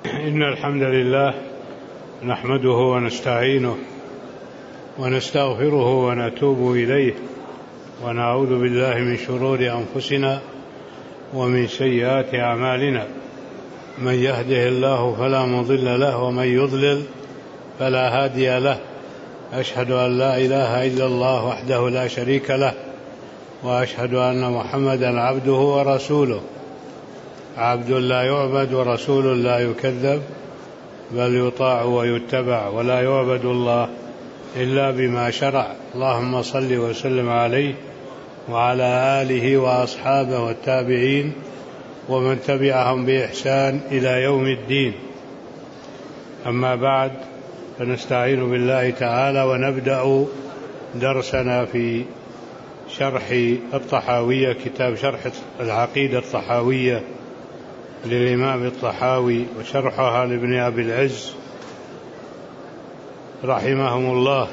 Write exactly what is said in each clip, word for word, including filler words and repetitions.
إن الحمد لله نحمده ونستعينه ونستغفره ونتوب إليه ونعوذ بالله من شرور أنفسنا ومن سيئات أعمالنا. من يهده الله فلا مضل له ومن يضلل فلا هادي له. أشهد أن لا إله إلا الله وحده لا شريك له، وأشهد أن محمدا عبده ورسوله، عبد لا يعبد ورسول لا يكذب، بل يطاع ويتبع، ولا يعبد الله إلا بما شرع. اللهم صل وسلم عليه وعلى آله وأصحابه والتابعين ومن تبعهم بإحسان إلى يوم الدين. أما بعد، فنستعين بالله تعالى ونبدأ درسنا في شرح الطحاوية، كتاب شرح العقيدة الطحاوية للإمام الطحاوي وشرحها لابن أبي العز رحمهم الله.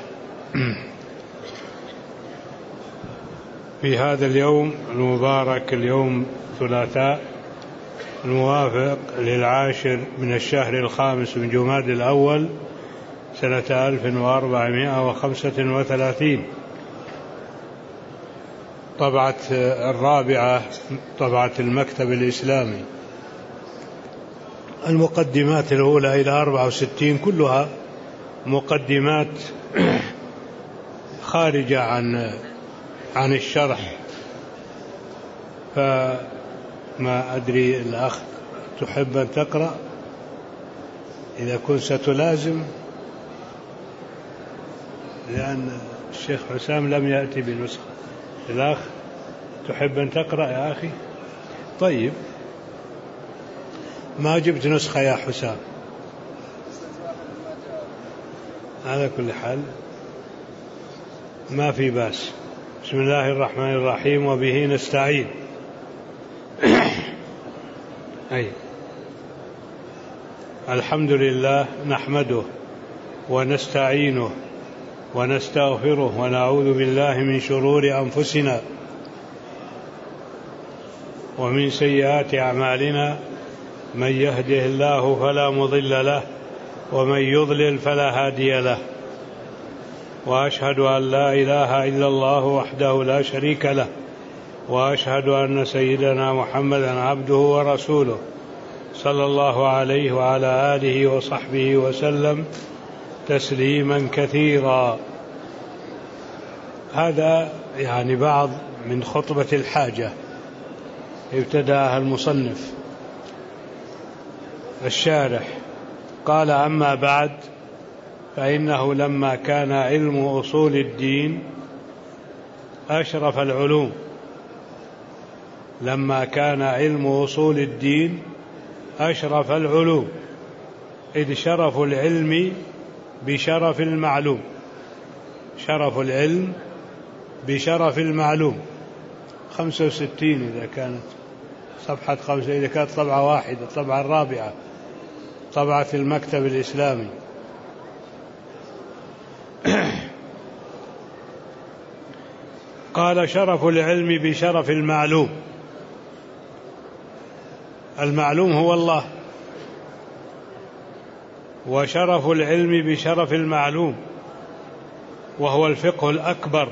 في هذا اليوم المبارك، اليوم ثلاثاء الموافق للعاشر من الشهر الخامس من جماد الأول سنة ألف وأربعمائة وخمسة وثلاثين، طبعة الرابعة، طبعة المكتب الإسلامي. المقدمات الأولى إلى أربعة وستين كلها مقدمات خارجة عن عن الشرح، فما أدري الأخ تحب أن تقرأ إذا كنت ستلازم، لأن الشيخ حسام لم يأتي بنسخة. الأخ تحب أن تقرأ يا أخي؟ طيب، ما جبت نسخة يا حسام؟ على كل حال ما في باس. بسم الله الرحمن الرحيم، وبه نستعين. أي الحمد لله نحمده ونستعينه ونستغفره ونعوذ بالله من شرور أنفسنا ومن سيئات أعمالنا. من يهده الله فلا مضل له ومن يضلل فلا هادي له، وأشهد أن لا إله إلا الله وحده لا شريك له، وأشهد أن سيدنا محمدا عبده ورسوله صلى الله عليه وعلى آله وصحبه وسلم تسليما كثيرا. هذا يعني بعض من خطبة الحاجة ابتدأها المصنف الشارح. قال: أما بعد، فإنه لما كان علم أصول الدين أشرف العلوم لما كان علم أصول الدين أشرف العلوم إذ شرف العلم بشرف المعلوم. شرف العلم بشرف المعلوم. خمسة وستين إذا كانت صفحة خمسة، إذا كانت طبعة واحدة، الطبعة الرابعة، طبعة المكتب الإسلامي. قال: شرف العلم بشرف المعلوم. المعلوم هو الله، وشرف العلم بشرف المعلوم وهو الفقه الأكبر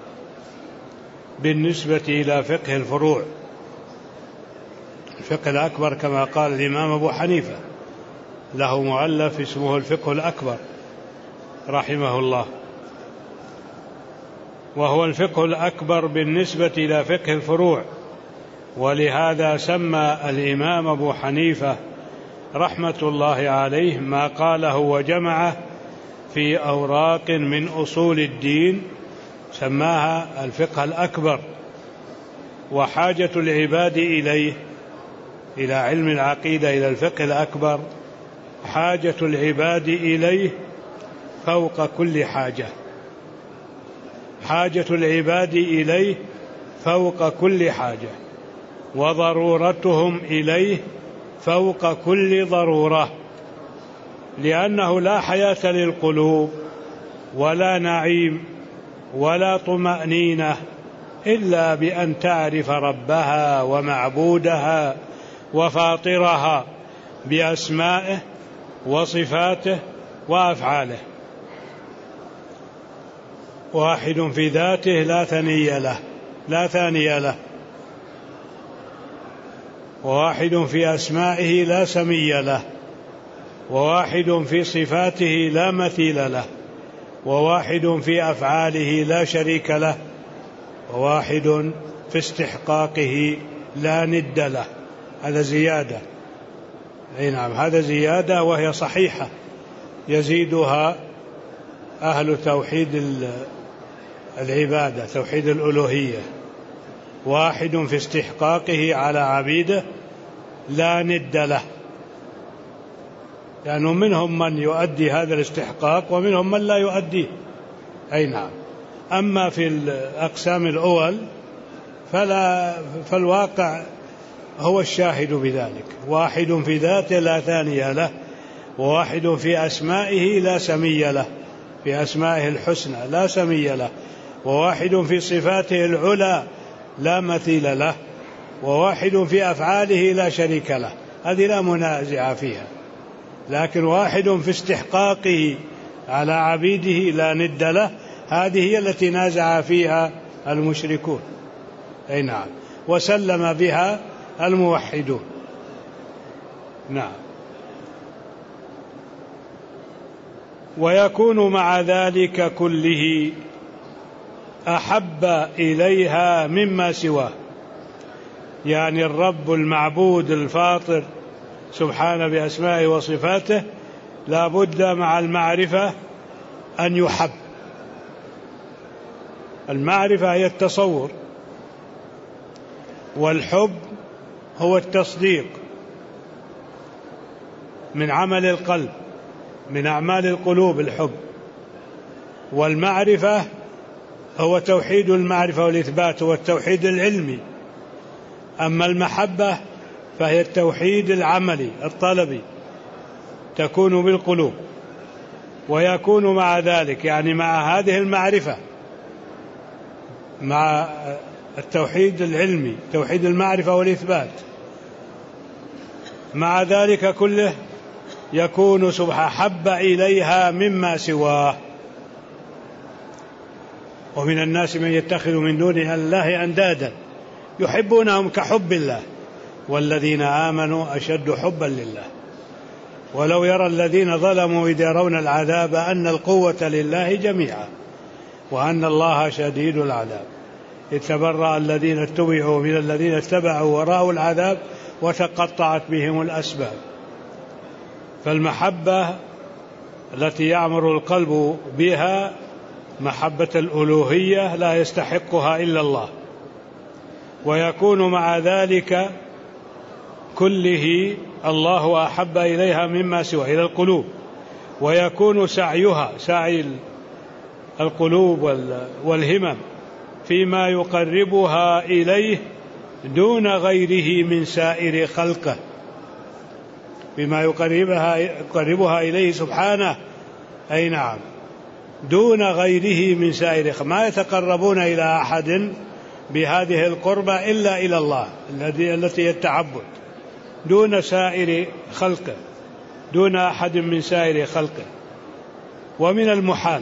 بالنسبة إلى فقه الفروع. الفقه الأكبر كما قال الإمام أبو حنيفة، له مؤلف اسمه الفقه الأكبر رحمه الله، وهو الفقه الأكبر بالنسبة إلى فقه الفروع. ولهذا سمى الإمام أبو حنيفة رحمة الله عليه ما قاله وجمعه في أوراق من أصول الدين، سماها الفقه الأكبر. وحاجة العباد إليه، إلى علم العقيدة، إلى الفقه الأكبر، حاجة العباد إليه فوق كل حاجة. حاجة العباد إليه فوق كل حاجة، وضرورتهم إليه فوق كل ضرورة، لأنه لا حياة للقلوب ولا نعيم ولا طمأنينة إلا بأن تعرف ربها ومعبودها وفاطرها بأسمائه وصفاته وأفعاله. واحد في ذاته لا ثني له لا ثاني له، وواحد في أسمائه لا سمي له، وواحد في صفاته لا مثيل له، وواحد في أفعاله لا شريك له، وواحد في استحقاقه لا ند له. هذا زيادة، أي نعم، هذا زيادة وهي صحيحة يزيدها أهل توحيد العبادة، توحيد الألوهية. واحد في استحقاقه على عبيده لا ند له، لأنه يعني منهم من يؤدي هذا الاستحقاق ومنهم من لا يؤديه. أي نعم. أما في الأقسام الأول فلا فالواقع هو الشاهد بذلك. واحد في ذاته لا ثاني له، وواحد في أسمائه لا سمي له، في أسمائه الحسنى لا سمي له، وواحد في صفاته العلى لا مثيل له، وواحد في أفعاله لا شريك له. هذه لا منازع فيها. لكن واحد في استحقاقه على عبيده لا ند له، هذه هي التي نازع فيها المشركون. أي نعم. وسلم بها الموحدون. نعم. ويكون مع ذلك كله أحب إليها مما سواه، يعني الرب المعبود الفاطر سبحانه بأسمائه وصفاته لا بد مع المعرفة أن يحب. المعرفة هي التصور، والحب هو التصديق من عمل القلب، من أعمال القلوب الحب. والمعرفة هو توحيد المعرفة والإثبات، هو التوحيد العلمي. أما المحبة فهي التوحيد العملي الطلبي، تكون بالقلوب. ويكون مع ذلك، يعني مع هذه المعرفة، مع التوحيد العلمي، توحيد المعرفة والإثبات، مع ذلك كله يكون سبحانه حب إليها مما سواه. ومن الناس من يتخذ من دون الله أندادا يحبونهم كحب الله والذين آمنوا أشد حبا لله. ولو يرى الذين ظلموا إذ يرون العذاب أن القوة لله جميعا وأن الله شديد العذاب إذ تبرأ الذين اتبعوا من الذين اتبعوا ورأوا العذاب وتقطعت بهم الأسباب. فالمحبة التي يعمر القلب بها محبة الألوهية لا يستحقها إلا الله. ويكون مع ذلك كله الله أحب إليها مما سوى إلى القلوب. ويكون سعيها، سعي القلوب والهمم، فيما يقربها إليه دون غيره من سائر خلقه، بما يقربها, يقربها إليه سبحانه. أي نعم، دون غيره من سائر خلقه. ما يتقربون إلى أحد بهذه القربة إلا إلى الله التي التعبد، دون سائر خلقه، دون أحد من سائر خلقه. ومن المحال،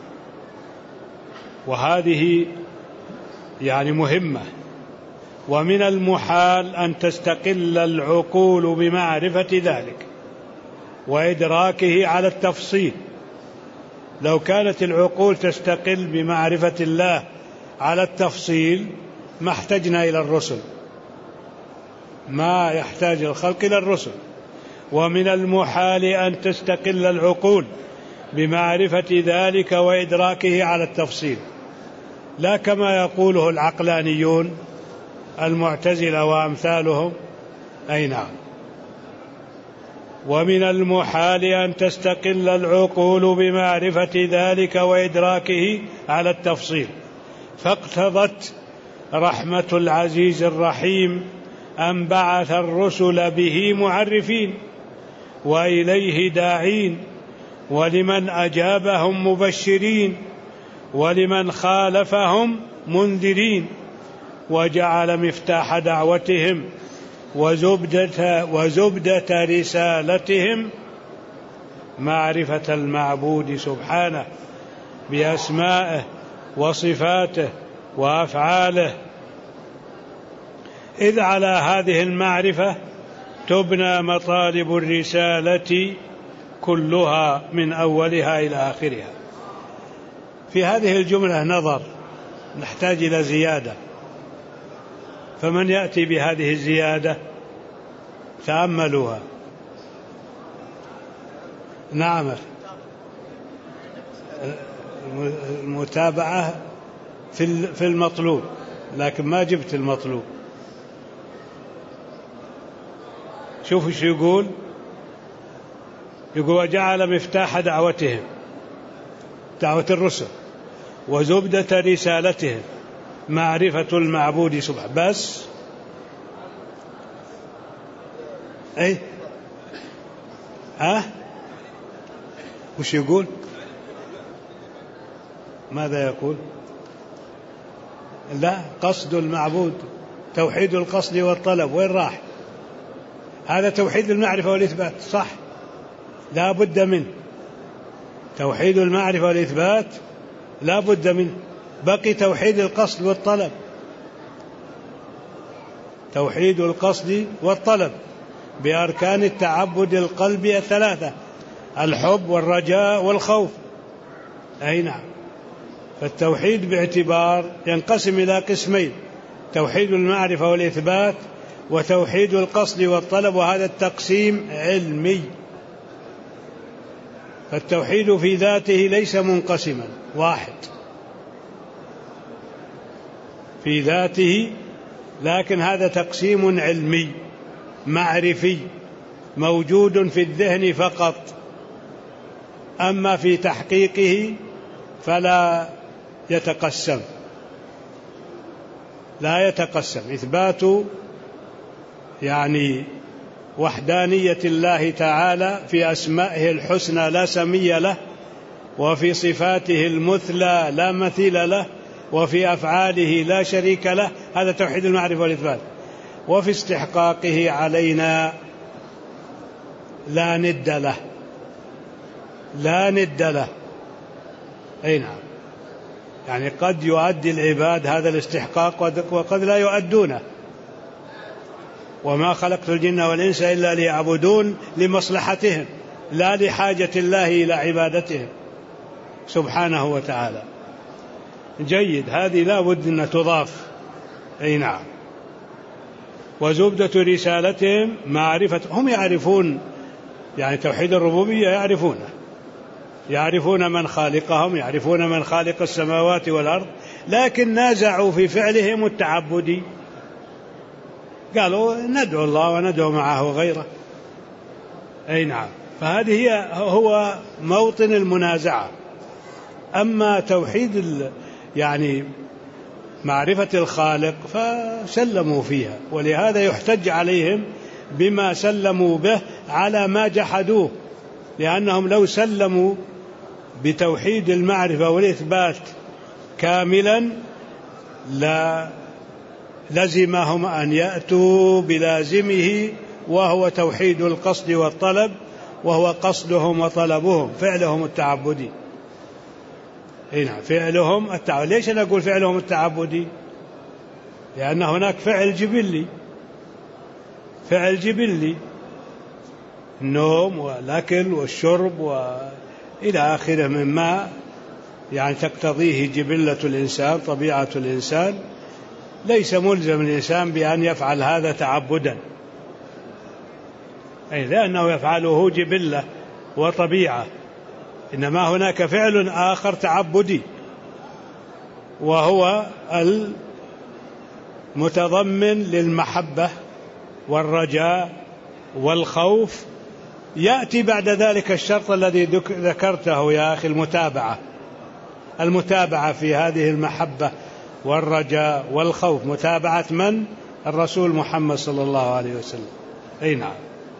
وهذه يعني مهمة، ومن المحال أن تستقل العقول بمعرفة ذلك وإدراكه على التفصيل. لو كانت العقول تستقل بمعرفة الله على التفصيل ما احتجنا إلى الرسل، ما يحتاج الخلق إلى الرسل. ومن المحال أن تستقل العقول بمعرفة ذلك وإدراكه على التفصيل، لا كما يقوله العقلانيون المعتزلة وأمثالهم. أي نعم. ومن المحال أن تستقل العقول بمعرفة ذلك وإدراكه على التفصيل، فاقتضت رحمة العزيز الرحيم أن بعث الرسل به معرفين وإليه داعين، ولمن أجابهم مبشرين، ولمن خالفهم منذرين، وجعل مفتاح دعوتهم وزبدة, وزبدة رسالتهم معرفة المعبود سبحانه بأسمائه وصفاته وأفعاله، إذ على هذه المعرفة تبنى مطالب الرسالة كلها من أولها إلى آخرها. في هذه الجملة نظر نحتاج إلى زيادة، فمن يأتي بهذه الزيادة؟ تأملوها. نعم، المتابعة في المطلوب، لكن ما جبت المطلوب. شوفوا شو يقول، يقول وجعل مفتاح دعوتهم، دعوة الرسل، وزبدة رسالتهم معرفة المعبود سبحانه. بس أي ها وش يقول؟ ماذا يقول؟ لا، قصد المعبود، توحيد القصد والطلب. وين راح؟ هذا توحيد المعرفة والإثبات، صح، لا بد منه. توحيد المعرفة والإثبات لا بد منه. بقي توحيد القصد والطلب، توحيد القصد والطلب بأركان التعبد القلب الثلاثة: الحب والرجاء والخوف. أي نعم. فالتوحيد باعتبار ينقسم إلى قسمين: توحيد المعرفة والإثبات، وتوحيد القصد والطلب، وهذا التقسيم علمي. فالتوحيد في ذاته ليس منقسما، واحد في ذاته، لكن هذا تقسيم علمي معرفي موجود في الذهن فقط. أما في تحقيقه فلا يتقسم، لا يتقسم. إثبات يعني وحدانية الله تعالى في أسمائه الحسنى لا سمي له، وفي صفاته المثلى لا مثيل له، وفي أفعاله لا شريك له، هذا توحيد المعرفة والإثبات. وفي استحقاقه علينا لا ند له، لا ند له. أي نعم. يعني قد يؤدي العباد هذا الاستحقاق وقد لا يؤدونه. وما خلقت الجن والإنس إلا ليعبدون، لمصلحتهم لا لحاجة الله إلى عبادتهم سبحانه وتعالى. جيد، هذه لا بد أن تضاف. أي نعم. وزبدة رسالتهم معرفة، هم يعرفون يعني توحيد الربوبية، يعرفونه، يعرفون من خالقهم، يعرفون من خالق السماوات والأرض، لكن نازعوا في فعلهم التعبدي. قالوا ندعو الله وندعو معه غيره. أي نعم. فهذه هي هو موطن المنازعة. أما توحيد يعني معرفة الخالق فسلموا فيها، ولهذا يحتج عليهم بما سلموا به على ما جحدوه، لأنهم لو سلموا بتوحيد المعرفة والإثبات كاملا لا لزمهم أن يأتوا بلازمه، وهو توحيد القصد والطلب، وهو قصدهم وطلبهم، فعلهم التعبدي. هنا فعلهم التعبدي. ليش أنا أقول فعلهم التعبدي؟ لأن هناك فعل جبلي، فعل جبلي، النوم والأكل والشرب وإلى آخره مما يعني تقتضيه جبلة الإنسان، طبيعة الإنسان. ليس ملزم الإنسان بأن يفعل هذا تعبدا، أي لأنه يفعله جبلة وطبيعة. إنما هناك فعل آخر تعبدي، وهو المتضمن للمحبة والرجاء والخوف. يأتي بعد ذلك الشرط الذي ذكرته يا أخي، المتابعة. المتابعة في هذه المحبة والرجاء والخوف، متابعة من؟ الرسول محمد صلى الله عليه وسلم. أي نعم.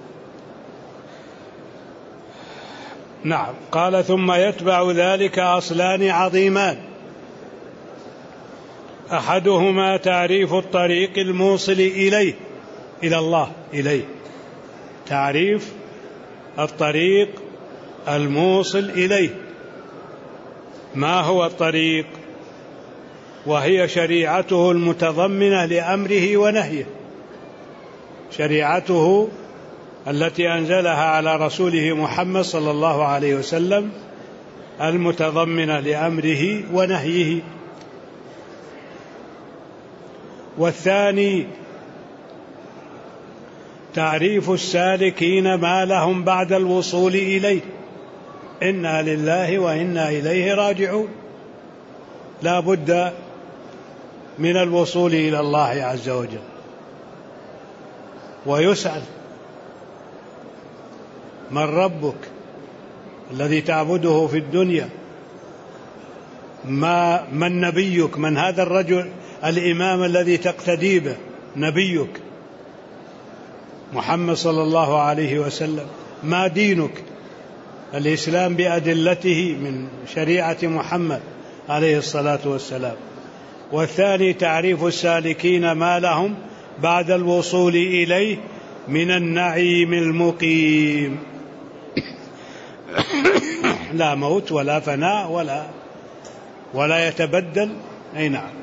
نعم. قال ثم يتبع ذلك أصلان عظيمان: أحدهما تعريف الطريق الموصل إليه، إلى الله، إليه، تعريف الطريق الموصل إليه. ما هو الطريق؟ وهي شريعته المتضمنة لأمره ونهيه، شريعته التي أنزلها على رسوله محمد صلى الله عليه وسلم المتضمنة لأمره ونهيه. والثاني تعريف السالكين ما لهم بعد الوصول إليه، إنا لله وإنا إليه راجعون، لا بد من الوصول إلى الله عز وجل. ويسأل: من ربك الذي تعبده في الدنيا؟ ما من نبيك؟ من هذا الرجل الإمام الذي تقتدي به؟ نبيك محمد صلى الله عليه وسلم. ما دينك؟ الإسلام بأدلته من شريعة محمد عليه الصلاة والسلام. والثاني تعريف السالكين ما لهم بعد الوصول إليه من النعيم المقيم، لا موت ولا فناء ولا ولا يتبدل، أي نعم،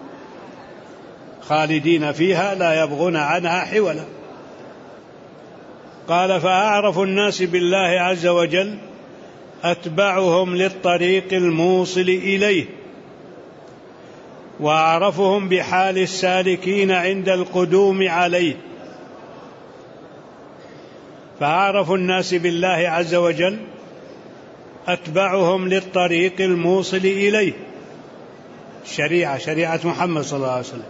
خالدين فيها لا يبغون عنها حولا. قال: فأعرف الناس بالله عز وجل أتبعهم للطريق الموصل إليه، وأعرفهم بحال السالكين عند القدوم عليه. فأعرف الناس بالله عز وجل أتبعهم للطريق الموصل إليه، شريعة شريعة محمد صلى الله عليه وسلم.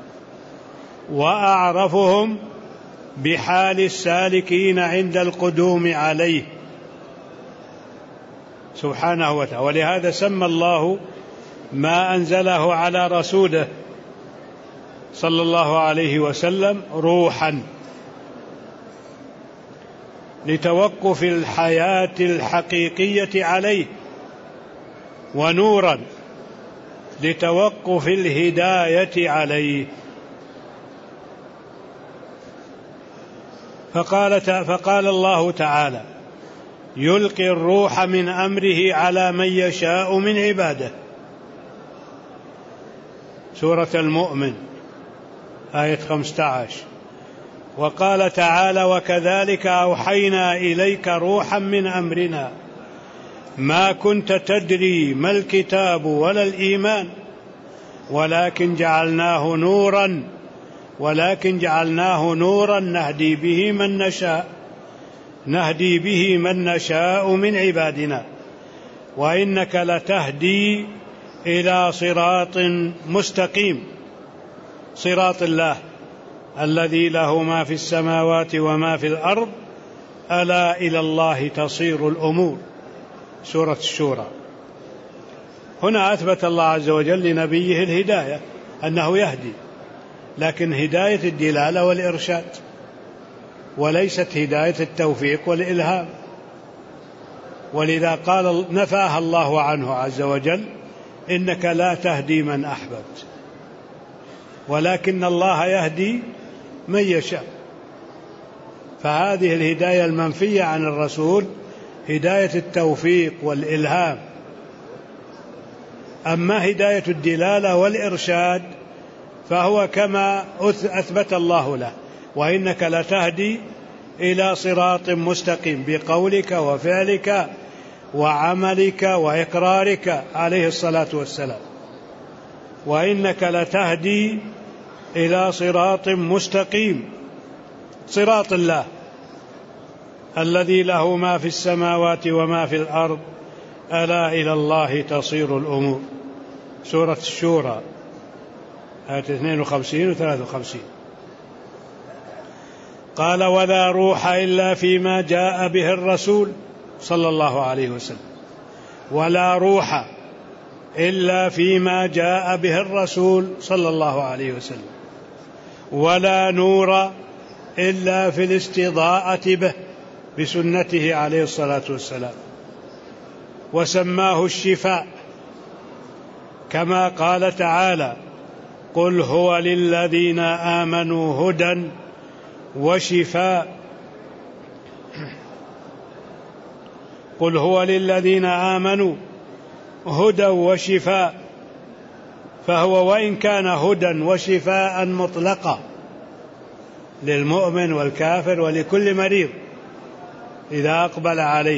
وأعرفهم بحال السالكين عند القدوم عليه سبحانه وتعالى. ولهذا سمى الله ما أنزله على رسوله صلى الله عليه وسلم روحا، لتوقف الحياة الحقيقية عليه، ونورا لتوقف الهداية عليه. فقال, فقال الله تعالى: يلقي الروح من أمره على من يشاء من عباده، سورة المؤمن آية خمسة عشر. وقال تعالى: وكذلك أوحينا إليك روحا من أمرنا ما كنت تدري ما الكتاب ولا الإيمان ولكن جعلناه نورا ولكن جعلناه نورا نهدي به من نشاء نهدي به من نشاء من عبادنا وإنك لتهدي إلى صراط مستقيم، صراط الله الذي له ما في السماوات وما في الأرض ألا إلى الله تصير الأمور، سورة الشورى. هنا أثبت الله عز وجل لنبيه الهداية، أنه يهدي، لكن هداية الدلالة والإرشاد، وليست هداية التوفيق والإلهام. ولذا قال نفاها الله عنه عز وجل: إنك لا تهدي من أحببت ولكن الله يهدي من يشاء. فهذه الهداية المنفية عن الرسول هداية التوفيق والإلهام. أما هداية الدلالة والإرشاد فهو كما أثبت الله له: وإنك لتهدي إلى صراط مستقيم، بقولك وفعلك وعملك وإقرارك عليه الصلاة والسلام. وإنك لتهدي إلى صراط مستقيم، صراط الله الذي له ما في السماوات وما في الأرض ألا إلى الله تصير الأمور، سورة الشورى آية اثنين وخمسين و ثلاثة وخمسين. قال: ولا روح إلا فيما جاء به الرسول صلى الله عليه وسلم، ولا روح إلا فيما جاء به الرسول صلى الله عليه وسلم، ولا نور إلا في الاستضاءة به بسنته عليه الصلاة والسلام. وسماه الشفاء كما قال تعالى: قل هو للذين آمنوا هدى وشفاء. قل هو للذين آمنوا هدى وشفاء، فهو وإن كان هدى وشفاء مطلقا للمؤمن والكافر ولكل مريض إذا أقبل عليه،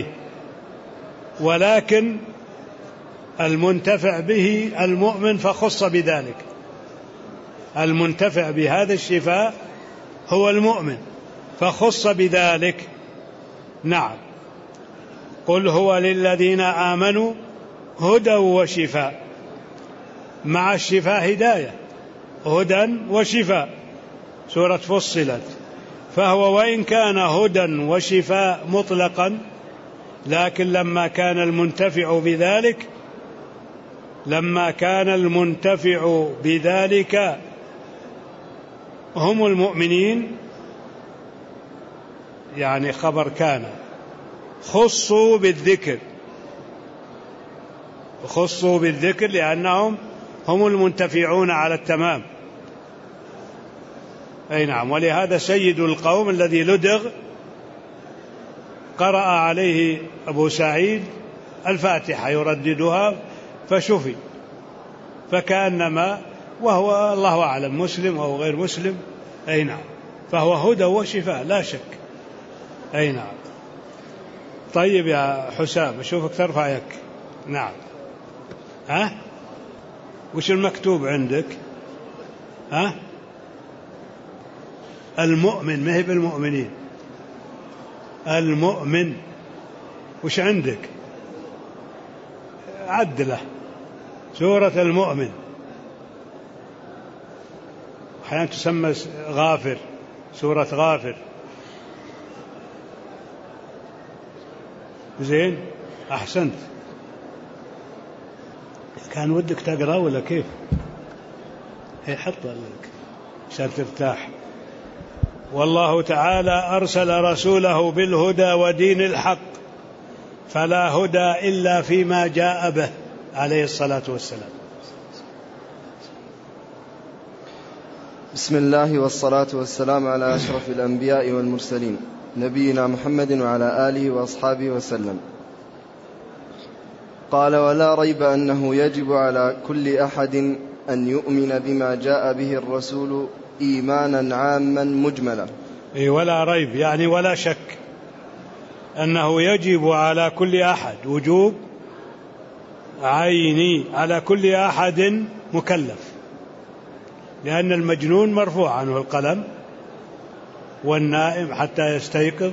ولكن المنتفع به المؤمن فخص بذلك. المنتفع بهذا الشفاء هو المؤمن فخص بذلك. نعم. قل هو للذين آمنوا هدى وشفاء، مع الشفاء هداية، هدى وشفاء، سورة فصلت. فهو وإن كان هدى وشفاء مطلقا، لكن لما كان المنتفع بذلك لما كان المنتفع بذلك هم المؤمنين، يعني خبر كان، خصوا بالذكر، خصوا بالذكر لأنهم هم المنتفعون على التمام. أي نعم. ولهذا سيد القوم الذي لدغ قرأ عليه أبو سعيد الفاتحة يرددها فشفي، فكأنما، وهو الله أعلم مسلم أو غير مسلم. أي نعم. فهو هدى وشفاء لا شك. أي نعم. طيب يا حسام أشوفك ترفع يك. نعم. ها وش المكتوب عندك؟ ها المؤمن، ما هي بالمؤمنين، المؤمن. وش عندك؟ عدله سورة المؤمن، أحيانا تسمى غافر، سورة غافر. زين أحسنت. كان ودك تقرأ ولا كيف؟ هي حطها لك عشان ترتاح. والله تعالى أرسل رسوله بالهدى ودين الحق، فلا هدى إلا فيما جاء به عليه الصلاة والسلام. بسم الله والصلاة والسلام على أشرف الأنبياء والمرسلين نبينا محمد وعلى آله وأصحابه وسلم. قال: ولا ريب أنه يجب على كل أحد أن يؤمن بما جاء به الرسول إيمانا عاما مجملا. إيه ولا ريب يعني ولا شك أنه يجب على كل أحد، وجوب عيني على كل أحد مكلف، لأن المجنون مرفوع عنه القلم، والنائم حتى يستيقظ،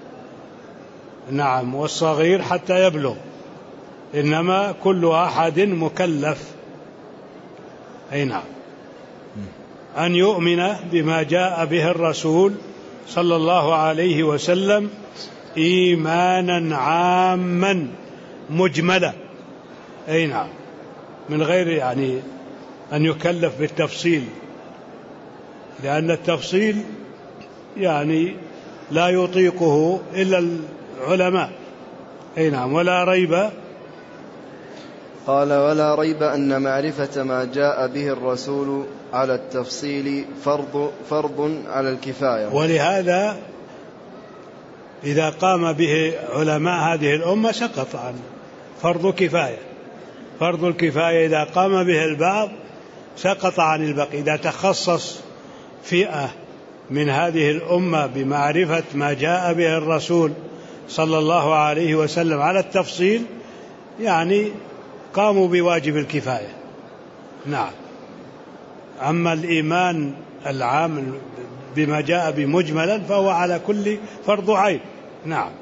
نعم، والصغير حتى يبلغ، إنما كل أحد مكلف. أي نعم. أن يؤمن بما جاء به الرسول صلى الله عليه وسلم إيمانا عاما مجملا. أي نعم. من غير يعني أن يكلف بالتفصيل، لأن التفصيل يعني لا يطيقه إلا العلماء. أي نعم. ولا ريب. قال: ولا ريب أن معرفة ما جاء به الرسول على التفصيل فرض, فرض على الكفاية. ولهذا إذا قام به علماء هذه الأمة سقط عن فرض كفاية. فرض الكفاية إذا قام به البعض سقط عن البقية. إذا تخصص فئة من هذه الأمة بمعرفة ما جاء به الرسول صلى الله عليه وسلم على التفصيل، يعني قاموا بواجب الكفاية. نعم. أما الإيمان العام بما جاء بمجملا فهو على كل فرض عين. نعم.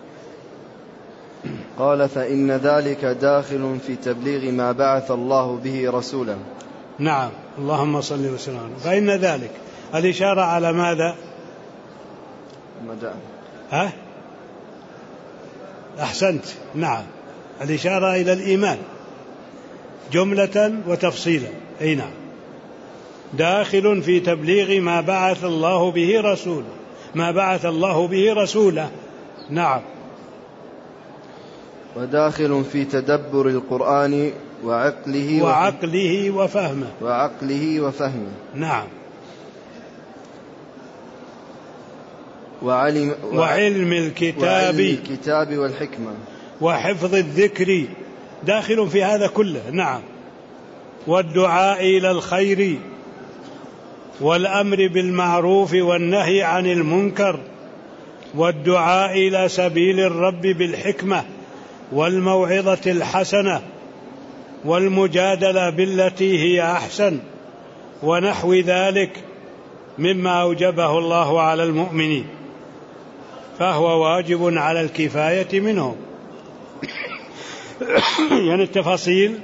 قال: فإن ذلك داخل في تبليغ ما بعث الله به رسولا. نعم. اللهم صل وسلم. فإن ذلك الإشارة على ماذا؟ مدى. ها؟ أحسنت. نعم. الإشارة إلى الإيمان جملة وتفصيلا. أي نعم. داخل في تبليغ ما بعث الله به رسوله، ما بعث الله به رسوله. نعم. وداخل في تدبر القرآن وعقله وعقله وفهمه وعقله وفهمه. نعم. وعلم, وعلم الكتاب وعلم الكتاب والحكمة. وحفظ الذكر داخل في هذا كله. نعم. والدعاء إلى الخير والأمر بالمعروف والنهي عن المنكر والدعاء إلى سبيل الرب بالحكمة والموعظة الحسنة والمجادلة بالتي هي أحسن ونحو ذلك مما أوجبه الله على المؤمنين، فهو واجب على الكفاية منهم. يعني التفاصيل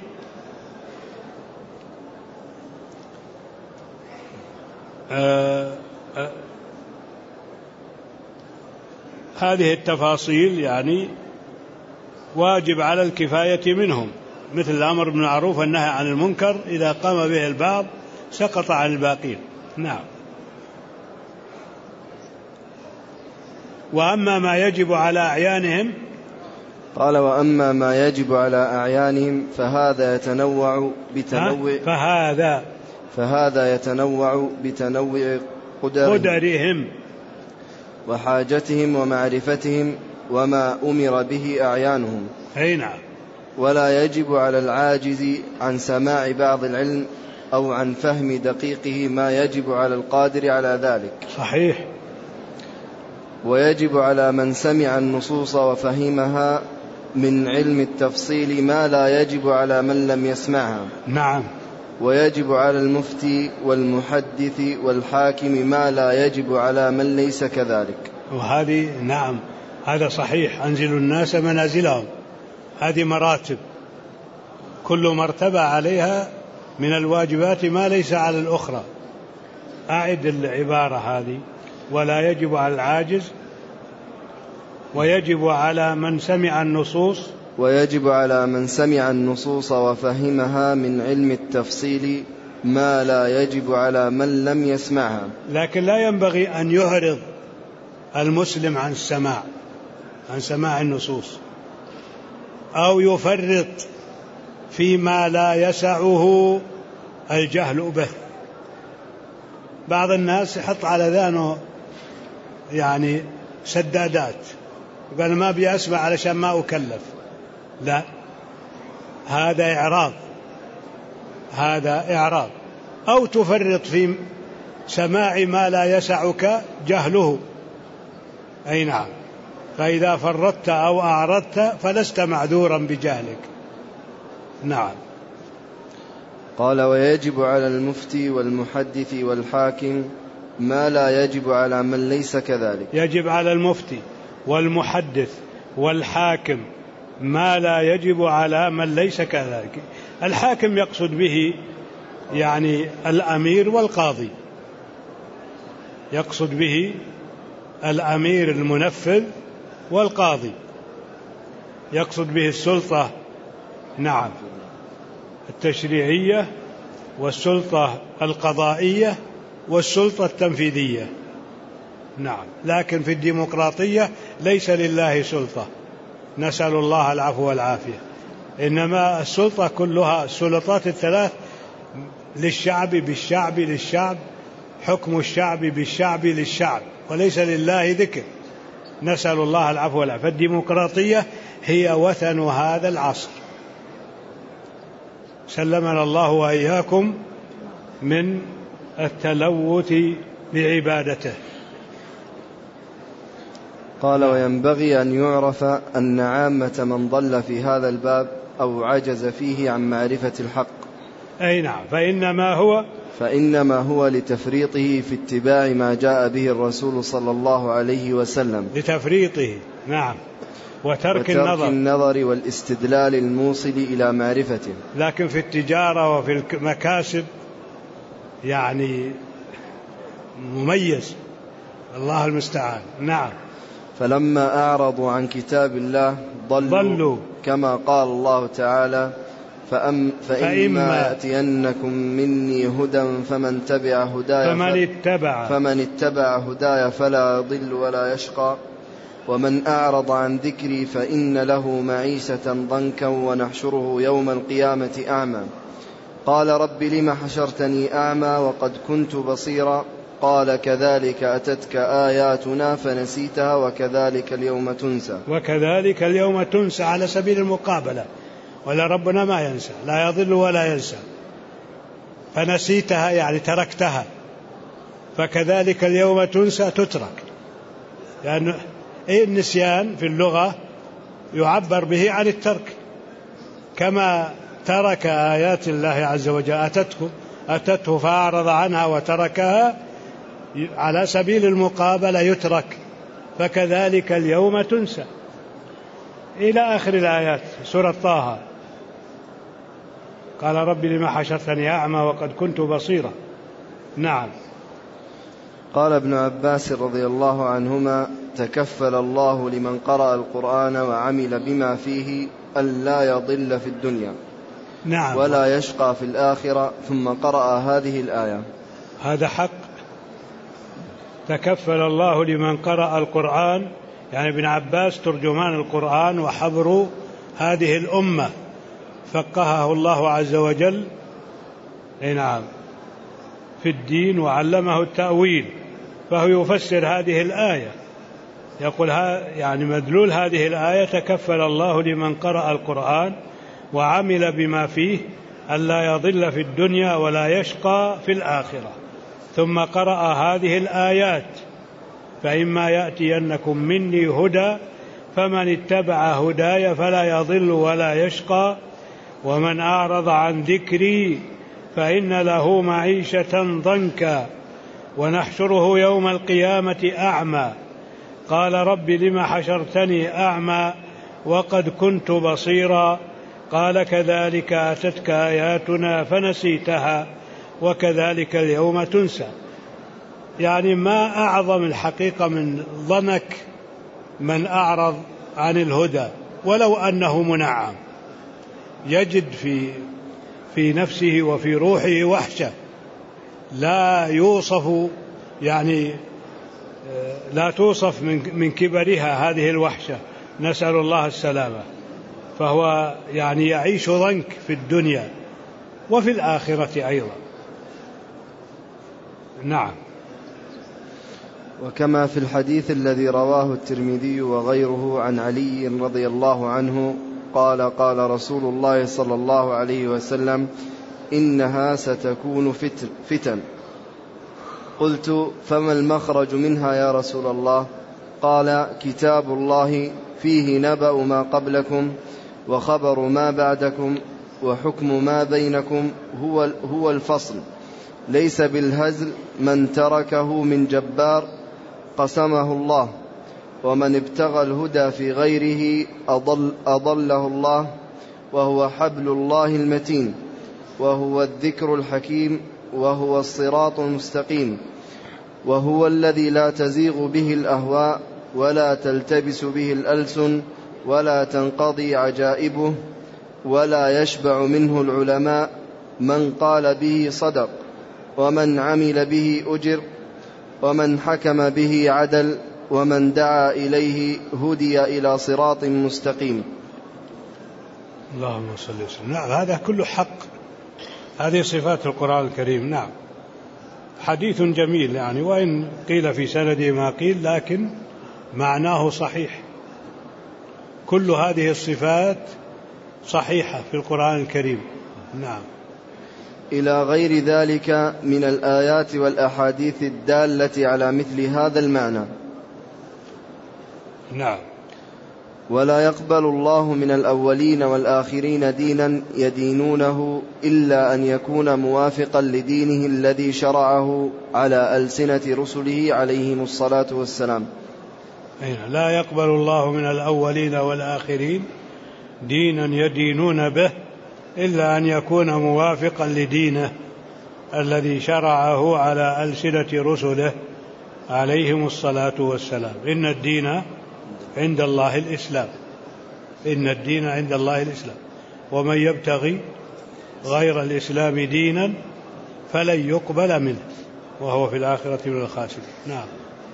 آه آه هذه التفاصيل يعني واجب على الكفاية منهم، مثل الأمر بالمعروف والنهي عن المنكر، إذا قام به البعض سقط عن الباقين. نعم. وأما ما يجب على أعيانهم، قال وأما ما يجب على أعيانهم فهذا يتنوع بتنوع فهذا فهذا يتنوع بتنوع قدرهم, قدرهم وحاجتهم ومعرفتهم وما أمر به أعيانهم. أي نعم. ولا يجب على العاجز عن سماع بعض العلم أو عن فهم دقيقه ما يجب على القادر على ذلك. صحيح. ويجب على من سمع النصوص وفهمها من علم التفصيل ما لا يجب على من لم يسمعها. نعم. ويجب على المفتي والمحدث والحاكم ما لا يجب على من ليس كذلك. وهذه نعم هذا صحيح. أنزلوا الناس منازلهم، هذه مراتب، كل مرتبة عليها من الواجبات ما ليس على الأخرى. أعد العبارة هذه. ولا يجب على العاجز، ويجب على من سمع النصوص ويجب على من سمع النصوص وفهمها من علم التفصيل ما لا يجب على من لم يسمعها. لكن لا ينبغي أن يعرض المسلم عن السماع عن سماع النصوص، أو يفرط فيما لا يسعه الجهل به. بعض الناس يحط على ذانه يعني سدادات، قال ما أبي أسمع علشان ما أكلف. لا، هذا إعراض، هذا إعراض. أو تفرط في سماع ما لا يسعك جهله. أي نعم. فإذا فرطت أو أعرضت فلست معذورا بجهلك. نعم. قال ويجب على المفتي والمحدث والحاكم ما لا يجب على من ليس كذلك. يجب على المفتي والمحدث والحاكم ما لا يجب على من ليس كذلك. الحاكم يقصد به يعني الأمير والقاضي، يقصد به الأمير المنفذ والقاضي، يقصد به السلطة نعم التشريعية والسلطة القضائية والسلطة التنفيذية. نعم. لكن في الديمقراطية ليس لله سلطة، نسأل الله العفو والعافية. إنما السلطة كلها، السلطات الثلاث للشعب بالشعب للشعب، حكم الشعب بالشعب للشعب، وليس لله ذكر، نسأل الله العفو والعافية. فالديمقراطية هي وثن هذا العصر، سلمنا الله وإياكم من التلوث بعبادته. قال وينبغي أن يعرف أن عامة من ضل في هذا الباب أو عجز فيه عن معرفة الحق. أي نعم. فإنما هو فإنما هو لتفريطه في اتباع ما جاء به الرسول صلى الله عليه وسلم، لتفريطه نعم، وترك, وترك النظر. النظر والاستدلال الموصل إلى معرفته. لكن في التجارة وفي المكاسب يعني مميز، الله المستعان. نعم. فلما أعرضوا عن كتاب الله ضلوا, ضلوا كما قال الله تعالى فأم فإما يأتينكم مني هدى فمن تبع هداي فمن اتبع, فمن اتبع هداي فلا يضل ولا يشقى ومن أعرض عن ذكري فإن له معيشة ضنكا ونحشره يوم القيامة أعمى. قال رب لم حشرتني أعمى وقد كنت بصيرا قال كذلك أتتك آياتنا فنسيتها وكذلك اليوم تنسى. وكذلك اليوم تنسى على سبيل المقابلة، ولا ربنا ما ينسى، لا يضل ولا ينسى. فنسيتها يعني تركتها، فكذلك اليوم تنسى تترك، لأن يعني إيه النسيان في اللغة يعبر به عن الترك، كما ترك آيات الله عز وجل أتته, أتته فأعرض عنها وتركها، على سبيل المقابلة يترك، فكذلك اليوم تنسى إلى آخر الآيات. سورة طه قال رب لما حشرتني أعمى وقد كنت بصيرا. نعم. قال ابن عباس رضي الله عنهما تكفل الله لمن قرأ القرآن وعمل بما فيه ألا يضل في الدنيا نعم. ولا يشقى في الآخرة، ثم قرأ هذه الآية. هذا حق، تكفل الله لمن قرأ القرآن، يعني ابن عباس ترجمان القرآن وحبر هذه الأمة، فقهه الله عز وجل نعم في الدين وعلمه التأويل، فهو يفسر هذه الآية، يقول يعني مدلول هذه الآية تكفل الله لمن قرأ القرآن وعمل بما فيه ألا يضل في الدنيا ولا يشقى في الآخرة، ثم قرأ هذه الآيات فإما يأتينكم مني هدى فمن اتبع هداي فلا يضل ولا يشقى ومن أعرض عن ذكري فإن له معيشة ضنكا ونحشره يوم القيامة أعمى قال رب لم حشرتني أعمى وقد كنت بصيرا قال كذلك أتتك آياتنا فنسيتها وكذلك اليوم تنسى. يعني ما أعظم الحقيقة من ضنك من أعرض عن الهدى ولو أنه منعم، يجد في في نفسه وفي روحه وحشة لا يوصف، يعني لا توصف من من كبرها هذه الوحشة، نسأل الله السلامة. فهو يعني يعيش ضنك في الدنيا وفي الآخرة أيضا. نعم. وكما في الحديث الذي رواه الترمذي وغيره عن علي رضي الله عنه قال قال رسول الله صلى الله عليه وسلم إنها ستكون فتن. قلت فما المخرج منها يا رسول الله؟ قال كتاب الله فيه نبأ ما قبلكم وخبر ما بعدكم وحكم ما بينكم هو, هو الفصل، ليس بالهزل، من تركه من جبار قسمه الله، ومن ابتغى الهدى في غيره أضل أضله الله، وهو حبل الله المتين، وهو الذكر الحكيم، وهو الصراط المستقيم، وهو الذي لا تزيغ به الأهواء ولا تلتبس به الألسن ولا تنقضي عجائبه ولا يشبع منه العلماء، من قال به صدق ومن عمل به أجر ومن حكم به عدل ومن دعا إليه هدي إلى صراط مستقيم. اللهم صل وسلم. نعم هذا كله حق، هذه صفات القرآن الكريم. نعم حديث جميل، يعني وإن قيل في سنده ما قيل لكن معناه صحيح. كل هذه الصفات صحيحة في القرآن الكريم. نعم. إلى غير ذلك من الآيات والأحاديث الدالة على مثل هذا المعنى. نعم. ولا يقبل الله من الأولين والآخرين دينا يدينونه إلا أن يكون موافقا لدينه الذي شرعه على ألسنة رسله عليهم الصلاة والسلام. لا يقبل الله من الأولين والآخرين دينا يدينون به إلا أن يكون موافقا لدينه الذي شرعه على ألسنة رسله عليهم الصلاة والسلام. إن الدين عند الله الإسلام، إن الدين عند الله الإسلام، ومن يبتغي غير الإسلام دينا فلن يقبل منه وهو في الآخرة من الخاسرين. نعم.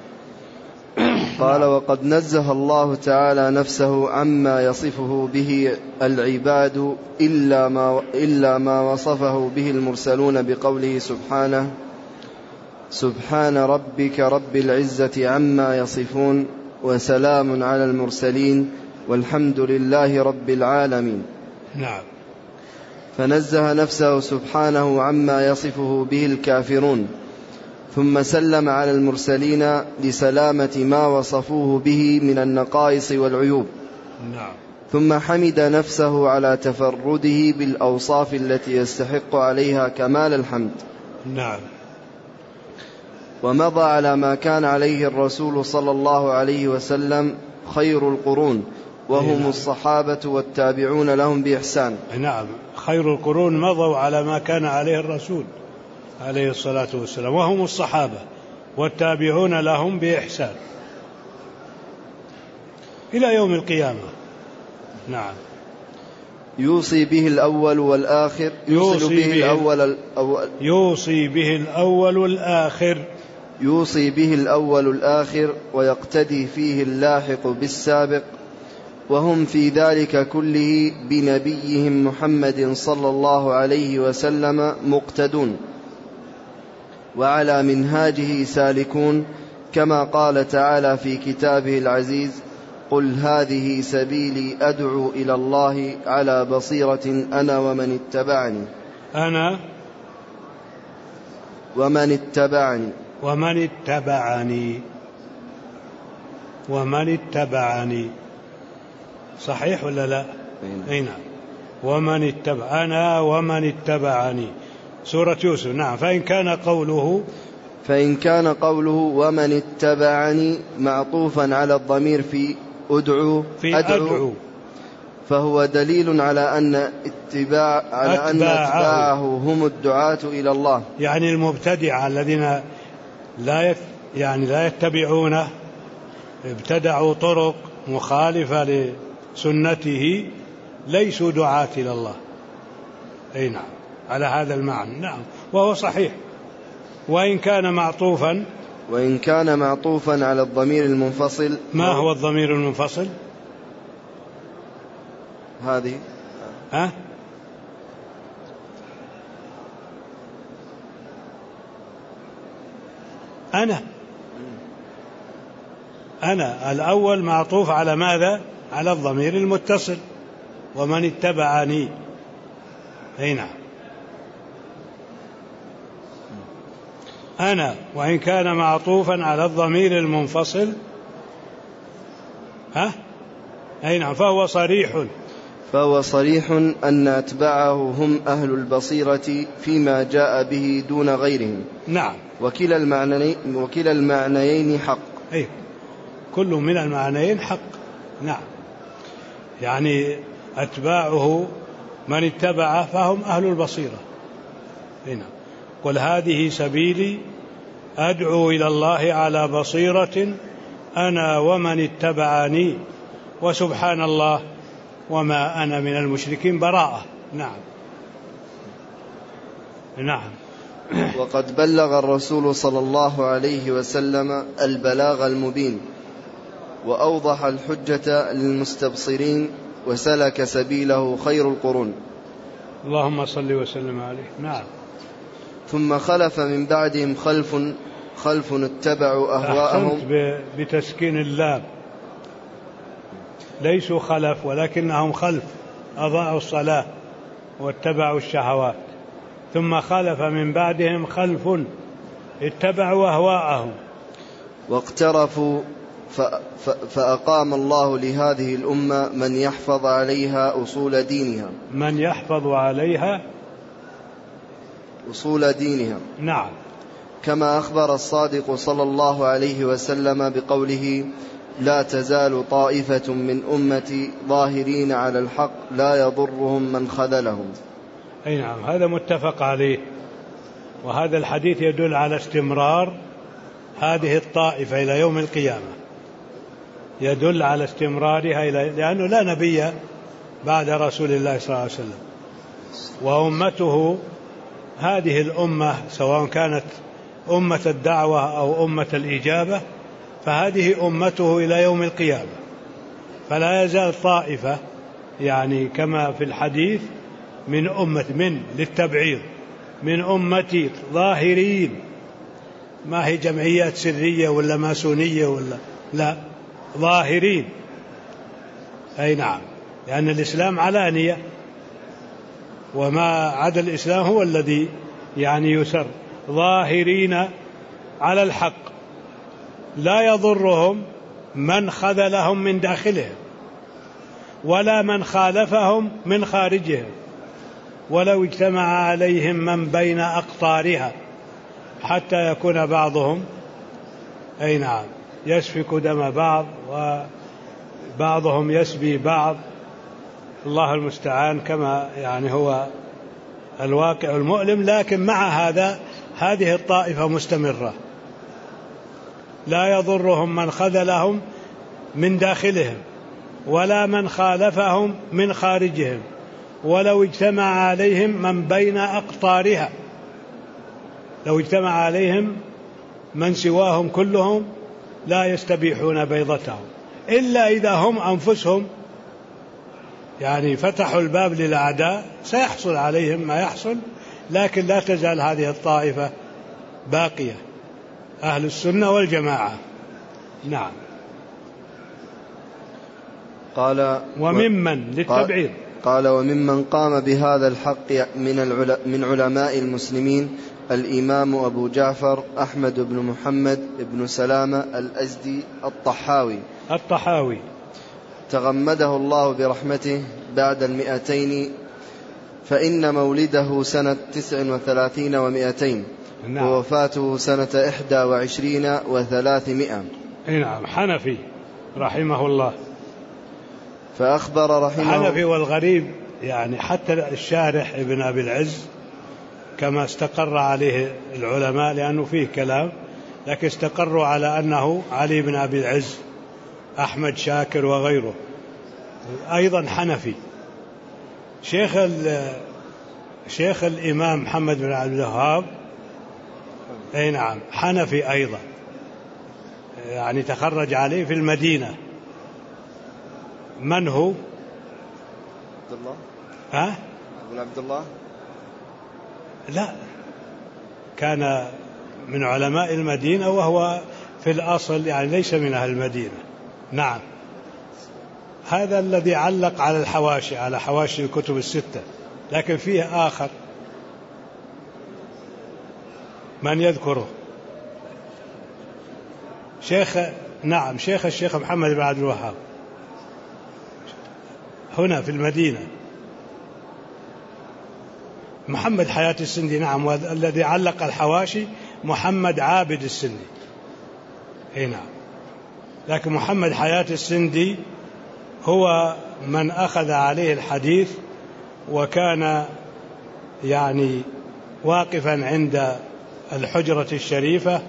قال وقد نزه الله تعالى نفسه عما يصفه به العباد إلا ما, إلا ما وصفه به المرسلون بقوله سبحانه سبحان ربك رب العزة عما يصفون وسلام على المرسلين والحمد لله رب العالمين. نعم. فنزه نفسه سبحانه عما يصفه به الكافرون، ثم سلم على المرسلين لسلامة ما وصفوه به من النقائص والعيوب. نعم. ثم حمد نفسه على تفرده بالأوصاف التي يستحق عليها كمال الحمد. نعم. ومضى على ما كان عليه الرسول صلى الله عليه وسلم خير القرون، وهم نعم. الصحابة والتابعون لهم بإحسان. نعم، خير القرون مضوا على ما كان عليه الرسول عليه الصلاة والسلام، وهم الصحابة والتابعون لهم بإحسان إلى يوم القيامة. نعم. يوصي به الأول والآخر يوصي به الأول الأول يوصي به الأول والآخر يوصي به الأول الآخر ويقتدي فيه اللاحق بالسابق، وهم في ذلك كله بنبيهم محمد صلى الله عليه وسلم مقتدون، وعلى منهاجه سالكون، كما قال تعالى في كتابه العزيز: قل هذه سبيلي أدعو إلى الله على بصيرة أنا ومن اتبعني أنا ومن اتبعني ومن اتبعني ومن اتبعني صحيح ولا لا؟ أي نعم. ومن اتبع أنا ومن اتبعني، سورة يوسف. نعم. فإن كان قوله فإن كان قوله ومن اتبعني معطوفا على الضمير في أدعو, في أدعو, أدعو فهو دليل على أن اتباع على أتباعه. أن اتباعه هم الدعاة إلى الله، يعني المبتدعة الذين لا يعني لا يتبعونه، ابتدعوا طرق مخالفة لسنته، ليسوا دعاة إلى الله. أي نعم، على هذا المعنى. نعم، وهو صحيح. وإن كان معطوفا وإن كان معطوفا على الضمير المنفصل. ما هو الضمير المنفصل؟ هذه ها؟ أنا أنا الأول معطوف على ماذا؟ على الضمير المتصل، ومن اتبعني. أي نعم. أنا وإن كان معطوفا على الضمير المنفصل، ها؟ أي نعم، فهو صريح فهو صريح أن أتباعه هم أهل البصيرة فيما جاء به دون غيرهم. نعم. وكلا المعنيين, وكلا المعنيين حق. أي كل من المعنيين حق. نعم. يعني أتباعه من اتبعه فهم أهل البصيرة. هنا قل هذه سبيلي أدعو إلى الله على بصيرة أنا ومن اتبعني وسبحان الله وما أنا من المشركين براءة. نعم. نعم. وقد بلغ الرسول صلى الله عليه وسلم البلاغ المبين، وأوضح الحجة للمستبصرين، وسلك سبيله خير القرون. اللهم صل وسلم عليه. نعم. ثم خلف من بعدهم خلف خلف اتبعوا أهواءهم. بتسكين اللام، ليسوا خلف ولكنهم خلف، أضاعوا الصلاة واتبعوا الشهوات. ثم خلف من بعدهم خلف اتبعوا أهواءهم واقترفوا فأقام الله لهذه الأمة من يحفظ عليها أصول دينها من يحفظ عليها أصول دينها. نعم. كما أخبر الصادق صلى الله عليه وسلم بقوله: لا تزال طائفة من أمتي ظاهرين على الحق لا يضرهم من خذلهم. أي نعم، هذا متفق عليه. وهذا الحديث يدل على استمرار هذه الطائفة إلى يوم القيامة، يدل على استمرارها إلى، لأنه لا نبي بعد رسول الله صلى الله عليه وسلم، وأمته هذه الأمة سواء كانت أمة الدعوة أو أمة الإجابة، فهذه أمته إلى يوم القيامة. فلا يزال طائفة، يعني كما في الحديث، من أمة من للتبعيض من أمتي ظاهرين ما هي جمعيات سرية ولا ماسونية ولا لا، ظاهرين. أي نعم، لأن الإسلام علانية، وما عدا الإسلام هو الذي يعني يسر. ظاهرين على الحق لا يضرهم من خذلهم من داخلهم ولا من خالفهم من خارجهم، ولو اجتمع عليهم من بين أقطارها حتى يكون بعضهم أي نعم يسفك دم بعض وبعضهم يسبي بعض. الله المستعان، كما يعني هو الواقع المؤلم. لكن مع هذا هذه الطائفة مستمرة، لا يضرهم من خذلهم من داخلهم ولا من خالفهم من خارجهم، ولو اجتمع عليهم من بين أقطارها. لو اجتمع عليهم من سواهم كلهم لا يستبيحون بيضتهم، إلا إذا هم أنفسهم يعني فتحوا الباب للأعداء سيحصل عليهم ما يحصل. لكن لا تزال هذه الطائفة باقية، أهل السنة والجماعة. نعم. قال وممن للتبعيض، قال وممن قام بهذا الحق من من علماء المسلمين الإمام أبو جعفر أحمد بن محمد بن سلامة الأزدي الطحاوي الطحاوي تغمده الله برحمته بعد المئتين، فإن مولده سنة تسع وثلاثين ومئتين، نعم. ووفاته سنة إحدى وعشرين وثلاثمائة. نعم. حنفي رحمه الله. فأخبر رحمه حنفي. والغريب يعني حتى الشارح ابن أبي العز كما استقر عليه العلماء، لأنه فيه كلام، لكن استقروا على أنه علي بن أبي العز، أحمد شاكر وغيره، أيضا حنفي. شيخ شيخ الإمام محمد بن عبد الوهاب أي نعم حنفي أيضا، يعني تخرج عليه في المدينة. من هو؟ عبد الله. ها؟ ابن عبد الله؟ لا، كان من علماء المدينة، وهو في الأصل يعني ليس من أهل المدينة. نعم. هذا الذي علق على الحواشي، على حواشي الكتب الستة، لكن فيه آخر. من يذكره؟ شيخ نعم شيخ الشيخ محمد بن عبد الوهاب هنا في المدينة، محمد حياة السندي. نعم. والذي علق الحواشي محمد عابد السندي. اي نعم. لكن محمد حياة السندي هو من أخذ عليه الحديث، وكان يعني واقفا عند الحجرة الشريفة،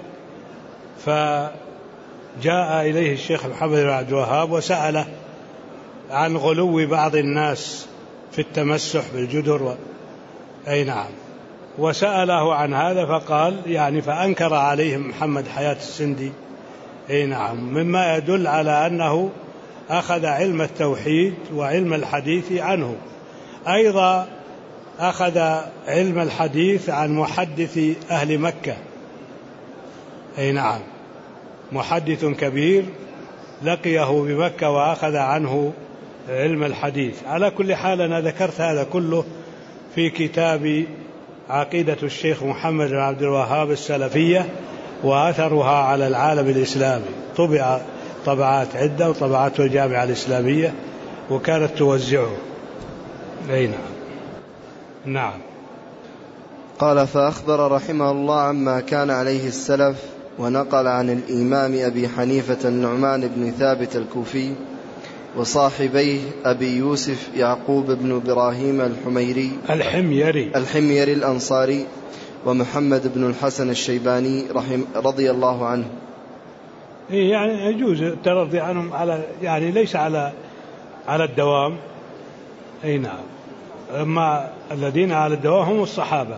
فجاء إليه الشيخ محمد بن عبد الوهاب وسأله عن غلو بعض الناس في التمسح بالجدر و... أي نعم. وسأله عن هذا فقال يعني فأنكر عليهم محمد حياة السندي. أي نعم. مما يدل على أنه أخذ علم التوحيد وعلم الحديث عنه. أيضا أخذ علم الحديث عن محدث أهل مكة. أي نعم. محدث كبير لقيه بمكة وأخذ عنه علم الحديث. على كل حال أنا ذكرت هذا كله في كتاب عقيدة الشيخ محمد بن عبد الوهاب السلفية وأثرها على العالم الإسلامي. طبع طبعات عدة وطبعته الجامعة الإسلامية وكانت توزعه. أي نعم. نعم. قال فأخبر رحمه الله عما كان عليه السلف، ونقل عن الإمام أبي حنيفة النعمان بن ثابت الكوفي وصاحبيه أبي يوسف يعقوب بن إبراهيم الحميري الحميري الحميري الأنصاري ومحمد بن الحسن الشيباني رحم رضي الله عنه. يعني يجوز الترضي عنهم على يعني ليس على على الدوام. أي نعم. أما الذين على الدوام هم الصحابة،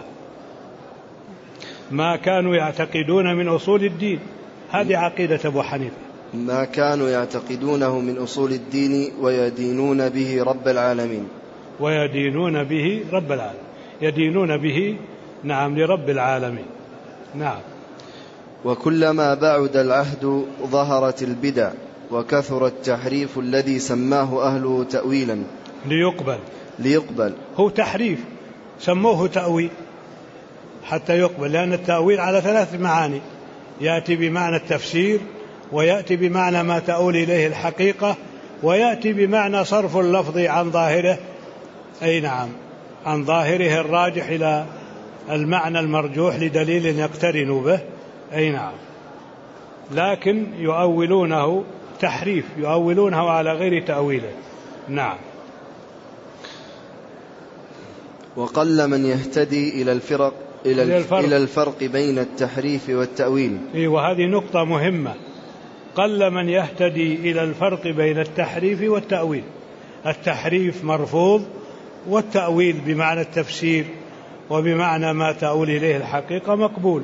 ما كانوا يعتقدون من أصول الدين. هذه عقيدة أبو حنيفة. ما كانوا يعتقدونه من أصول الدين ويدينون به رب العالمين. ويدينون به رب العالمين. يدينون به نعم لرب العالمين. نعم. وكلما بعد العهد ظهرت البدع وكثر التحريف الذي سماه أهله تأويلا ليقبل ليقبل هو تحريف سموه تأويل حتى يقبل، لأن التأويل على ثلاث معاني، يأتي بمعنى التفسير، ويأتي بمعنى ما تؤول إليه الحقيقة، ويأتي بمعنى صرف اللفظ عن ظاهره، أي نعم، عن ظاهره الراجح إلى المعنى المرجوح لدليل يقترن به، أي نعم، لكن يؤولونه تحريف، يؤولونه على غير تأويله. نعم. وقل من يهتدي إلى الفرق إلى, إلى, الفرق. إلى الفرق بين التحريف والتأويل. إيه، وهذه نقطة مهمة، قل من يهتدي إلى الفرق بين التحريف والتأويل. التحريف مرفوض، والتأويل بمعنى التفسير وبمعنى ما تؤول إليه الحقيقة مقبول.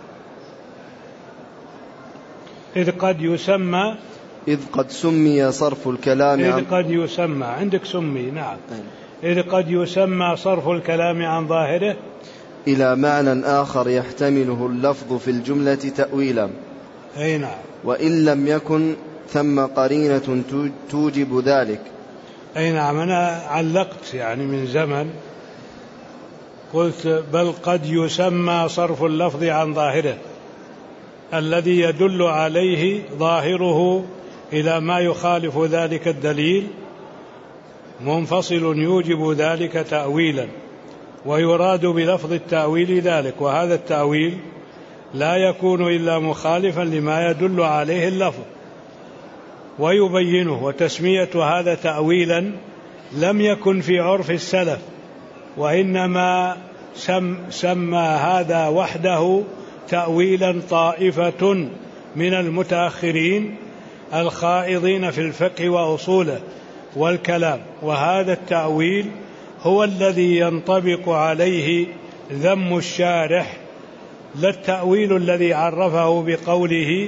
إذ قد يسمى إذ قد سمي صرف الكلام إذ عن قد يسمى عندك سمي نعم إذ قد يسمى صرف الكلام عن ظاهره إلى معنى آخر يحتمله اللفظ في الجملة تأويلا، أي نعم، وإن لم يكن ثم قرينة توجب ذلك. أي نعم. أنا علقت يعني من زمن قلت بل قد يسمى صرف اللفظ عن ظاهره الذي يدل عليه ظاهره إلى ما يخالف ذلك الدليل منفصل يوجب ذلك تأويلا، ويراد بلفظ التأويل ذلك، وهذا التأويل لا يكون إلا مخالفا لما يدل عليه اللفظ ويبينه. وتسمية هذا تأويلا لم يكن في عرف السلف، وإنما سم سمى هذا وحده تأويلا طائفة من المتأخرين الخائضين في الفقه وأصوله والكلام، وهذا التأويل هو الذي ينطبق عليه ذم الشارح، لا التأويل الذي عرفه بقوله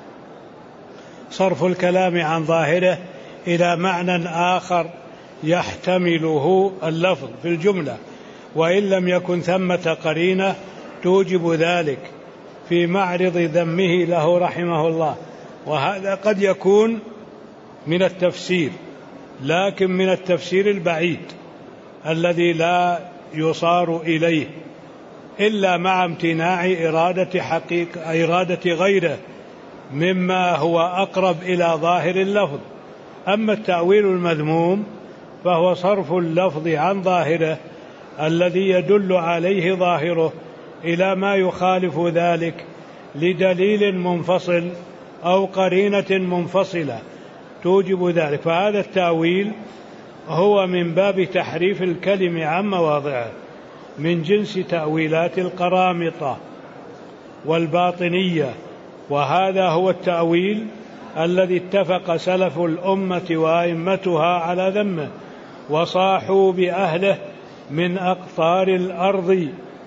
صرف الكلام عن ظاهره إلى معنى آخر يحتمله اللفظ في الجملة، وإن لم يكن ثمة قرينة توجب ذلك، في معرض ذمه له رحمه الله. وهذا قد يكون من التفسير، لكن من التفسير البعيد الذي لا يصار إليه إلا مع امتناع إرادة حقيقة إرادة غيره مما هو أقرب إلى ظاهر اللفظ. أما التأويل المذموم فهو صرف اللفظ عن ظاهره الذي يدل عليه ظاهره إلى ما يخالف ذلك لدليل منفصل أو قرينة منفصلة توجب ذلك، فهذا التأويل هو من باب تحريف الكلم عن مواضعه، من جنس تأويلات القرامطة والباطنية، وهذا هو التأويل الذي اتفق سلف الأمة وأئمتها على ذمه، وصاحوا بأهله من أقطار الأرض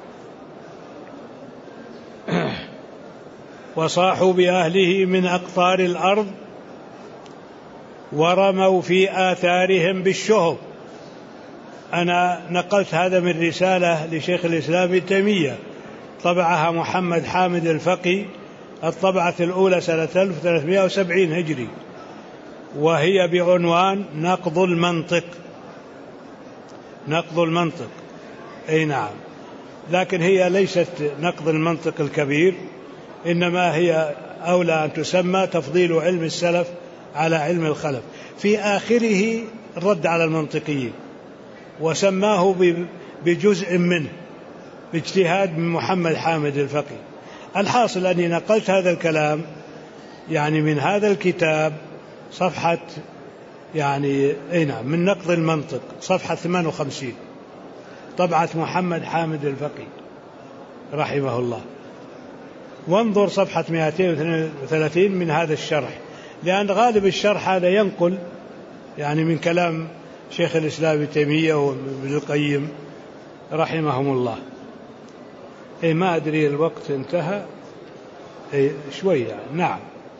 وصاحوا بأهله من أقطار الأرض ورموا في آثارهم بالشهب. أنا نقلت هذا من رسالة لشيخ الإسلام ابن تيمية طبعها محمد حامد الفقي، الطبعة الأولى سنة ألف وثلاثمائة وسبعين هجري، وهي بعنوان نقض المنطق. نقض المنطق أي نعم، لكن هي ليست نقض المنطق الكبير، إنما هي أولى أن تسمى تفضيل علم السلف على علم الخلف. في آخره الرد على المنطقيين، وسماه بجزء منه باجتهاد من محمد حامد الفقي. الحاصل أني نقلت هذا الكلام يعني من هذا الكتاب صفحة يعني أي نعم من نقض المنطق صفحة ثمانية وخمسين طبعة محمد حامد الفقي رحمه الله، وانظر صفحة مئتين واثنين وثلاثين من هذا الشرح، لأن غالب الشرح هذا ينقل يعني من كلام شيخ الإسلام ابن تيمية وابن القيم رحمهم الله. أي ما أدري الوقت انتهى أي شوية يعني. نعم.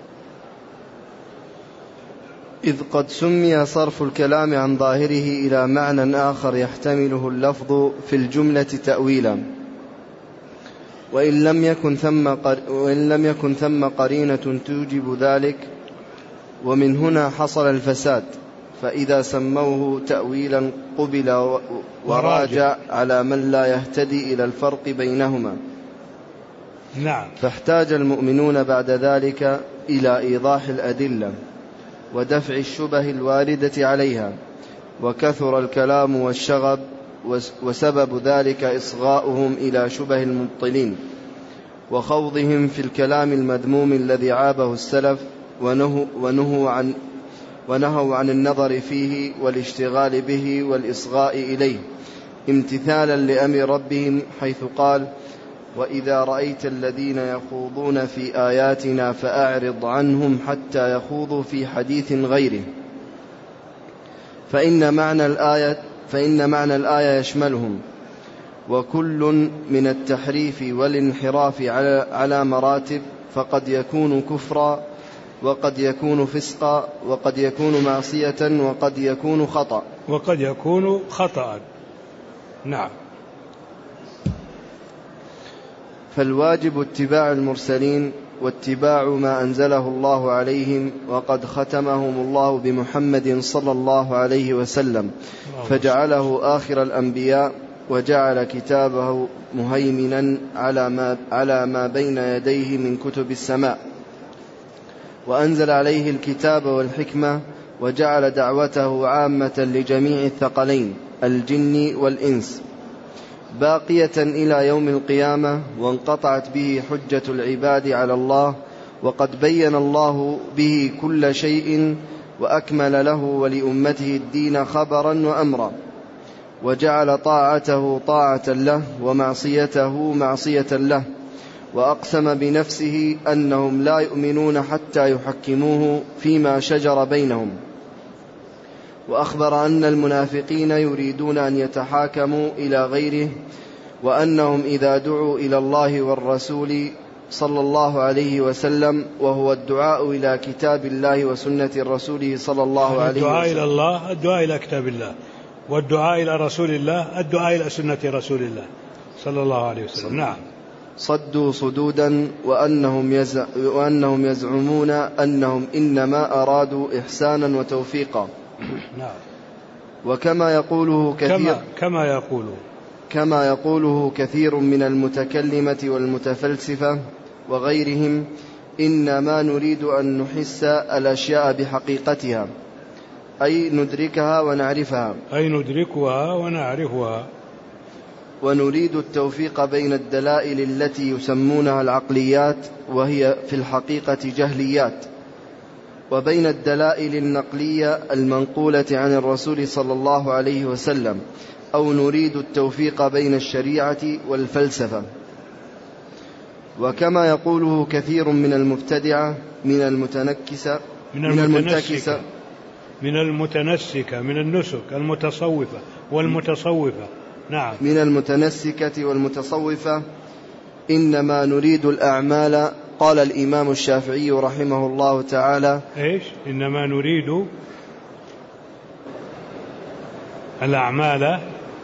إذ قد سمي صرف الكلام عن ظاهره إلى معنى آخر يحتمله اللفظ في الجملة تأويلا، وإن لم يكن ثم, قر... وإن لم يكن ثم قرينة توجب ذلك. ومن هنا حصل الفساد، فإذا سموه تأويلا قبل وراجع على من لا يهتدي إلى الفرق بينهما. نعم. فاحتاج المؤمنون بعد ذلك إلى إيضاح الأدلة ودفع الشبه الواردة عليها، وكثر الكلام والشغب، وسبب ذلك إصغاؤهم إلى شبه المبطلين وخوضهم في الكلام المذموم الذي عابه السلف، ونهوا, ونهوا, عن ونهوا عن النظر فيه والاشتغال به والإصغاء إليه، امتثالا لأمر ربهم حيث قال: وإذا رأيت الذين يخوضون في آياتنا فأعرض عنهم حتى يخوضوا في حديث غيره. فإن معنى الآية, فإن معنى الآية يشملهم، وكل من التحريف والانحراف على, على مراتب، فقد يكون كفرا، وقد يكون فسقا، وقد يكون معصية، وقد يكون خطأ وقد يكون خطأ. نعم. فالواجب اتباع المرسلين واتباع ما أنزله الله عليهم، وقد ختمهم الله بمحمد صلى الله عليه وسلم، فجعله آخر الأنبياء، وجعل كتابه مهيمنا على ما, على ما بين يديه من كتب السماء، وأنزل عليه الكتاب والحكمة، وجعل دعوته عامة لجميع الثقلين الجن والإنس باقية إلى يوم القيامة، وانقطعت به حجة العباد على الله، وقد بين الله به كل شيء، وأكمل له ولأمته الدين خبرا وأمرا، وجعل طاعته طاعة له ومعصيته معصية له، وأقسم بنفسه أنهم لا يؤمنون حتى يحكموه فيما شجر بينهم، وأخبر أن المنافقين يريدون أن يتحاكموا إلى غيره، وأنهم إذا دعوا إلى الله والرسول صلى الله عليه وسلم، وهو الدعاء إلى كتاب الله وسنة رسوله صلى الله عليه وسلم. الدعاء إلى الله الدعاء إلى كتاب الله، والدعاء إلى رسول الله الدعاء إلى سنة رسول الله صلى الله عليه وسلم. نعم. صدوا صدودا، وأنهم, يزع وأنهم يزعمون أنهم إنما أرادوا إحسانا وتوفيقا. نعم. وكما يقوله كثير كما, كما يقوله كما يقوله كثير من المتكلمة والمتفلسفة وغيرهم: إنما نريد أن نحس الأشياء بحقيقتها، أي ندركها ونعرفها أي ندركها ونعرفها ونريد التوفيق بين الدلائل التي يسمونها العقليات، وهي في الحقيقة جهليات، وبين الدلائل النقلية المنقولة عن الرسول صلى الله عليه وسلم، أو نريد التوفيق بين الشريعة والفلسفة. وكما يقوله كثير من المبتدعة من المتنكسة من المتنسكة من المتنسكة من النسك المتصوفة والمتصوفة. نعم. من المتنسكة والمتصوفة إنما نريد الأعمال. قال الإمام الشافعي رحمه الله تعالى: إيش؟ إنما نريد الأعمال.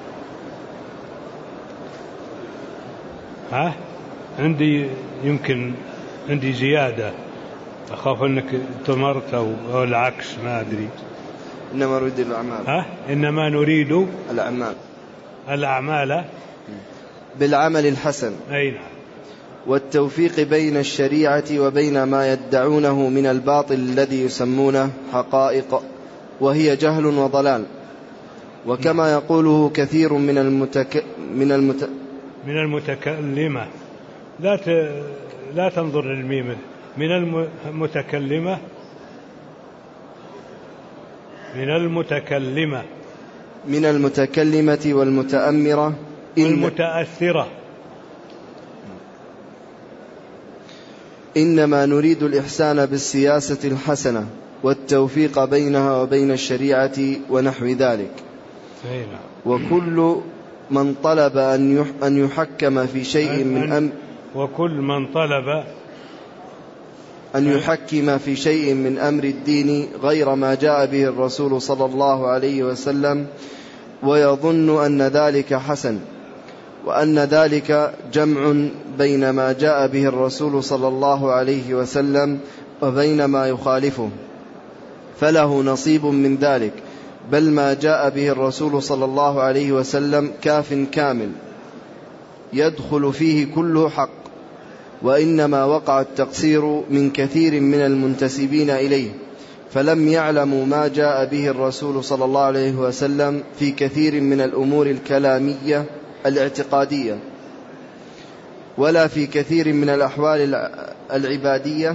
ها عندي يمكن عندي زيادة، أخاف أنك تمرت أو العكس، ما أدري. إنما نريد الأعمال. ها إنما نريد الأعمال الأعمال بالعمل الحسن. أي نعم. والتوفيق بين الشريعة وبين ما يدعونه من الباطل الذي يسمونه حقائق، وهي جهل وضلال. وكما يقوله كثير من المتك... من المت... من المتكلمة، لا ت... لا تنظر للميم. من المتكلمة من المتكلمة من المتكلمة والمتأمرة والمتأثرة. إنما نريد الإحسان بالسياسة الحسنة والتوفيق بينها وبين الشريعة ونحو ذلك. وكل من طلب أن يحكم في شيء من أمر وكل من طلب أن يحكم في شيء من أمر الدين غير ما جاء به الرسول صلى الله عليه وسلم، ويظن أن ذلك حسن، وأن ذلك جمع بين ما جاء به الرسول صلى الله عليه وسلم وبين ما يخالفه، فله نصيب من ذلك، بل ما جاء به الرسول صلى الله عليه وسلم كاف كامل يدخل فيه كل حق، وإنما وقع التقصير من كثير من المنتسبين إليه، فلم يعلموا ما جاء به الرسول صلى الله عليه وسلم في كثير من الأمور الكلامية الاعتقادية، ولا في كثير من الأحوال العبادية،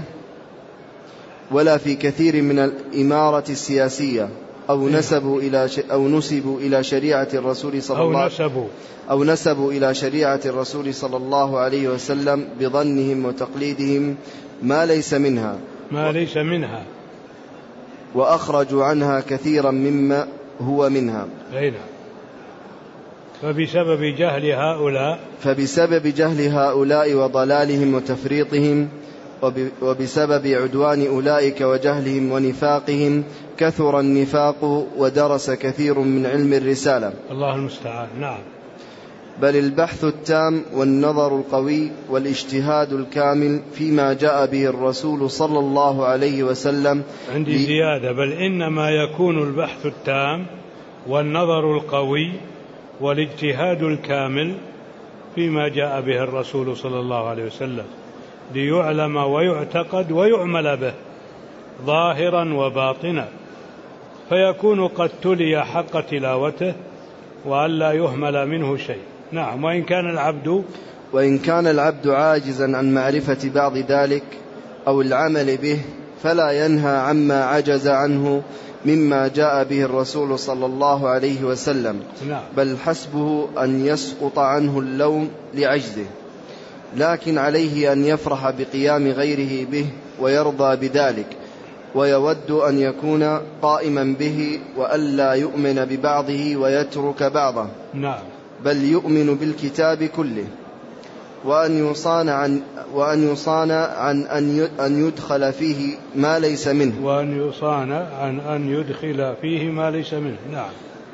ولا في كثير من الإمارة السياسية، أو نسبوا إلى أو نسبوا إلى شريعة الرسول صلى الله عليه وسلم أو نسبوا إلى شريعة الرسول صلى الله عليه وسلم بظنهم وتقليدهم ما ليس منها ما ليس منها وأخرجوا عنها كثيرا مما هو منها. أينا. فبسبب جهل هؤلاء فبسبب جهل هؤلاء وضلالهم وتفريطهم، وبسبب عدوان أولئك وجهلهم ونفاقهم، كثر النفاق ودرس كثير من علم الرسالة. الله المستعان. نعم. بل البحث التام والنظر القوي والاجتهاد الكامل فيما جاء به الرسول صلى الله عليه وسلم. عندي زيادة، بل إنما يكون البحث التام والنظر القوي والاجتهاد الكامل فيما جاء به الرسول صلى الله عليه وسلم، ليعلم ويعتقد ويعمل به ظاهرا وباطنا، فيكون قد تلي حق تلاوته وألا يهمل منه شيء. نعم. وإن كان العبد وإن كان العبد عاجزا عن معرفة بعض ذلك أو العمل به، فلا ينهى عما عجز عنه مما جاء به الرسول صلى الله عليه وسلم، بل حسبه أن يسقط عنه اللوم لعجزه، لكن عليه أن يفرح بقيام غيره به ويرضى بذلك، ويود أن يكون قائما به وألا يؤمن ببعضه ويترك بعضه. نعم. بل يؤمن بالكتاب كله، وأن يصان عن وأن يصان عن أن يدخل فيه ما ليس منه وأن يصان عن أن يدخل فيه ما ليس منه. نعم.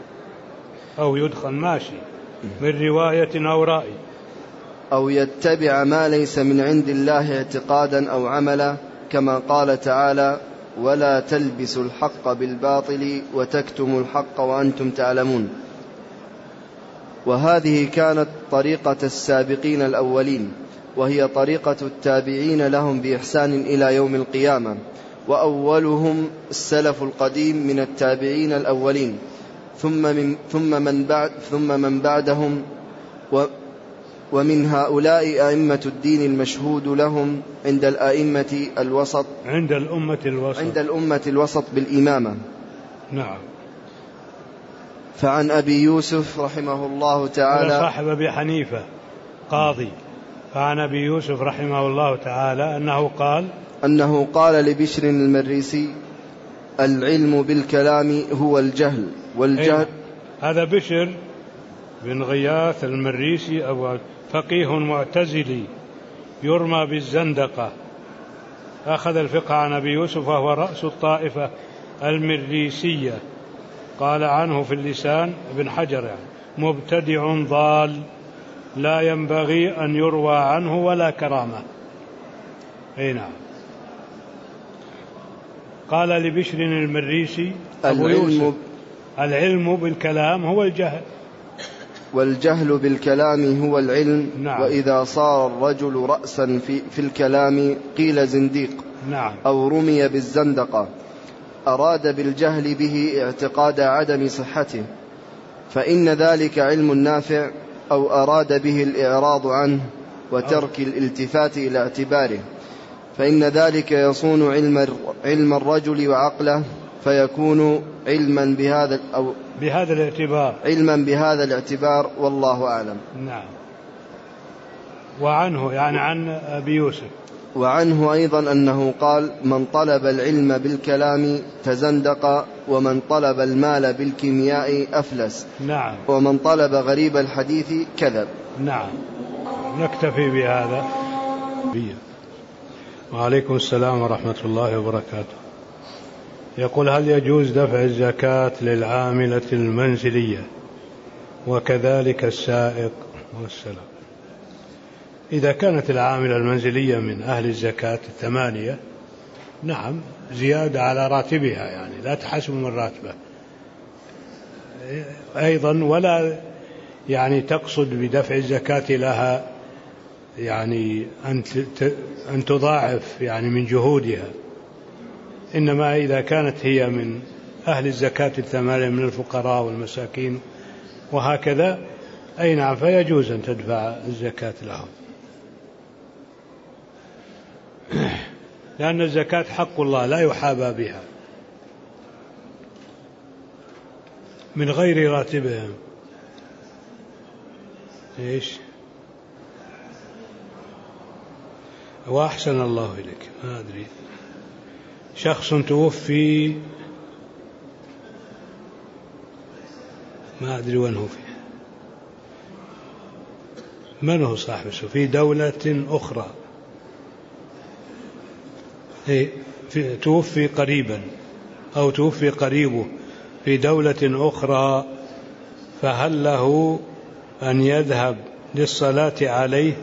أو يدخل ماشي من رواية أو رأي، أو يتبع ما ليس من عند الله اعتقادا أو عملا، كما قال تعالى: ولا تلبسوا الحق بالباطل وتكتموا الحق وأنتم تعلمون. وهذه كانت طريقة السابقين الأولين، وهي طريقة التابعين لهم بإحسان إلى يوم القيامة، وأولهم السلف القديم من التابعين الأولين، ثم من, ثم من, بعد ثم من بعدهم، و ومن هؤلاء أئمة الدين المشهود لهم عند الأئمة الوسط عند الأمة الوسط عند الأمة الوسط بالإمامة. نعم. فعن أبي يوسف رحمه الله تعالى، صاحب أبي حنيفة قاضي، فعن أبي يوسف رحمه الله تعالى أنه قال أنه قال لبشر المريسي: العلم بالكلام هو الجهل، والجهل. هذا بشر بن غياث المريسي، أو فقيه معتزلي يرمى بالزندقة، أخذ الفقه عن أبي يوسف، وهو رأس الطائفة المريسية. قال عنه في اللسان ابن حجر يعني مبتدع ضال لا ينبغي أن يروى عنه ولا كرامة. أي نعم. قال لبشر المريسي أبو يوسف: العلم بالكلام هو الجهل، والجهل بالكلام هو العلم. نعم. وإذا صار الرجل رأسا في, في الكلام قيل زنديق. نعم. أو رمي بالزندقة، أراد بالجهل به اعتقاد عدم صحته، فإن ذلك علم نافع، أو أراد به الإعراض عنه وترك الالتفات إلى اعتباره، فإن ذلك يصون علم, علم الرجل وعقله، فيكون علما بهذا أو بهذا الاعتبار علما بهذا الاعتبار والله أعلم. نعم. وعنه يعني عن أبي يوسف، وعنه أيضا أنه قال: من طلب العلم بالكلام تزندق، ومن طلب المال بالكيمياء أفلس. نعم. ومن طلب غريب الحديث كذب. نعم. نكتفي بهذا. وعليكم السلام ورحمة الله وبركاته. يقول: هل يجوز دفع الزكاة للعاملة المنزلية وكذلك السائق؟ والسلام. إذا كانت العاملة المنزلية من أهل الزكاة الثمانية نعم زيادة على راتبها، يعني لا تحسب من راتبه أيضا، ولا يعني تقصد بدفع الزكاة لها يعني أن تضاعف يعني من جهودها، إنما إذا كانت هي من أهل الزكاة الثمانية من الفقراء والمساكين وهكذا أي نعم فيجوز أن تدفع الزكاة لهم، لأن الزكاة حق الله لا يحابى بها من غير راتبهم. إيش وأحسن الله إليك، ما أدري، شخص توفي ما أدري وين هو فيه، من هو صاحبه في دولة أخرى، في توفي قريبا أو توفي قريبه في دولة أخرى، فهل له أن يذهب للصلاة عليه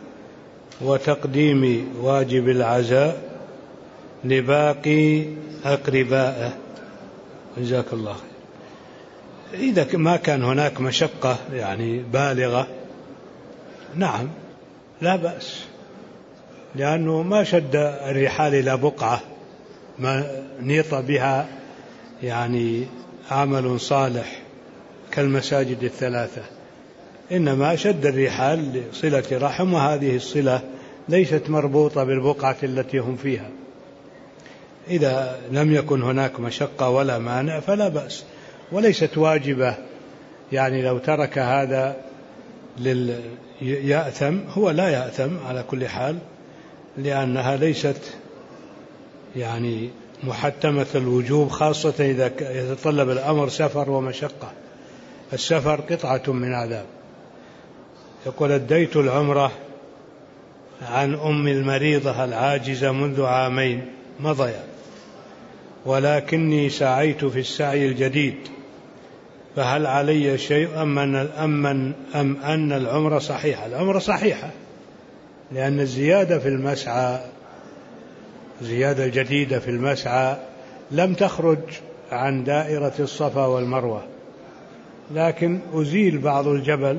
وتقديم واجب العزاء لباقي أقربائه؟ جزاك الله خير. إذا ما كان هناك مشقة يعني بالغة نعم لا بأس، لأنه ما شد الرحال إلى بقعة ما نيط بها يعني عمل صالح كالمساجد الثلاثة، إنما شد الرحال لصلة رحم، وهذه الصلة ليست مربوطة بالبقعة التي هم فيها. إذا لم يكن هناك مشقة ولا مانع فلا بأس، وليست واجبة، يعني لو ترك هذا لل يأثم، هو لا يأثم على كل حال، لأنها ليست يعني محتمة الوجوب، خاصة إذا يتطلب الأمر سفر ومشقة. السفر قطعة من عذاب. يقول أديت العمرة عن أم المريضة العاجزة منذ عامين مضيا، ولكني سعيت في السعي الجديد، فهل علي شيء أم أن, أم أم أن العمرة صحيحة؟ العمرة صحيحة، لأن الزيادة في المسعى، زيادة الجديدة في المسعى لم تخرج عن دائرة الصفا والمروة، لكن أزيل بعض الجبل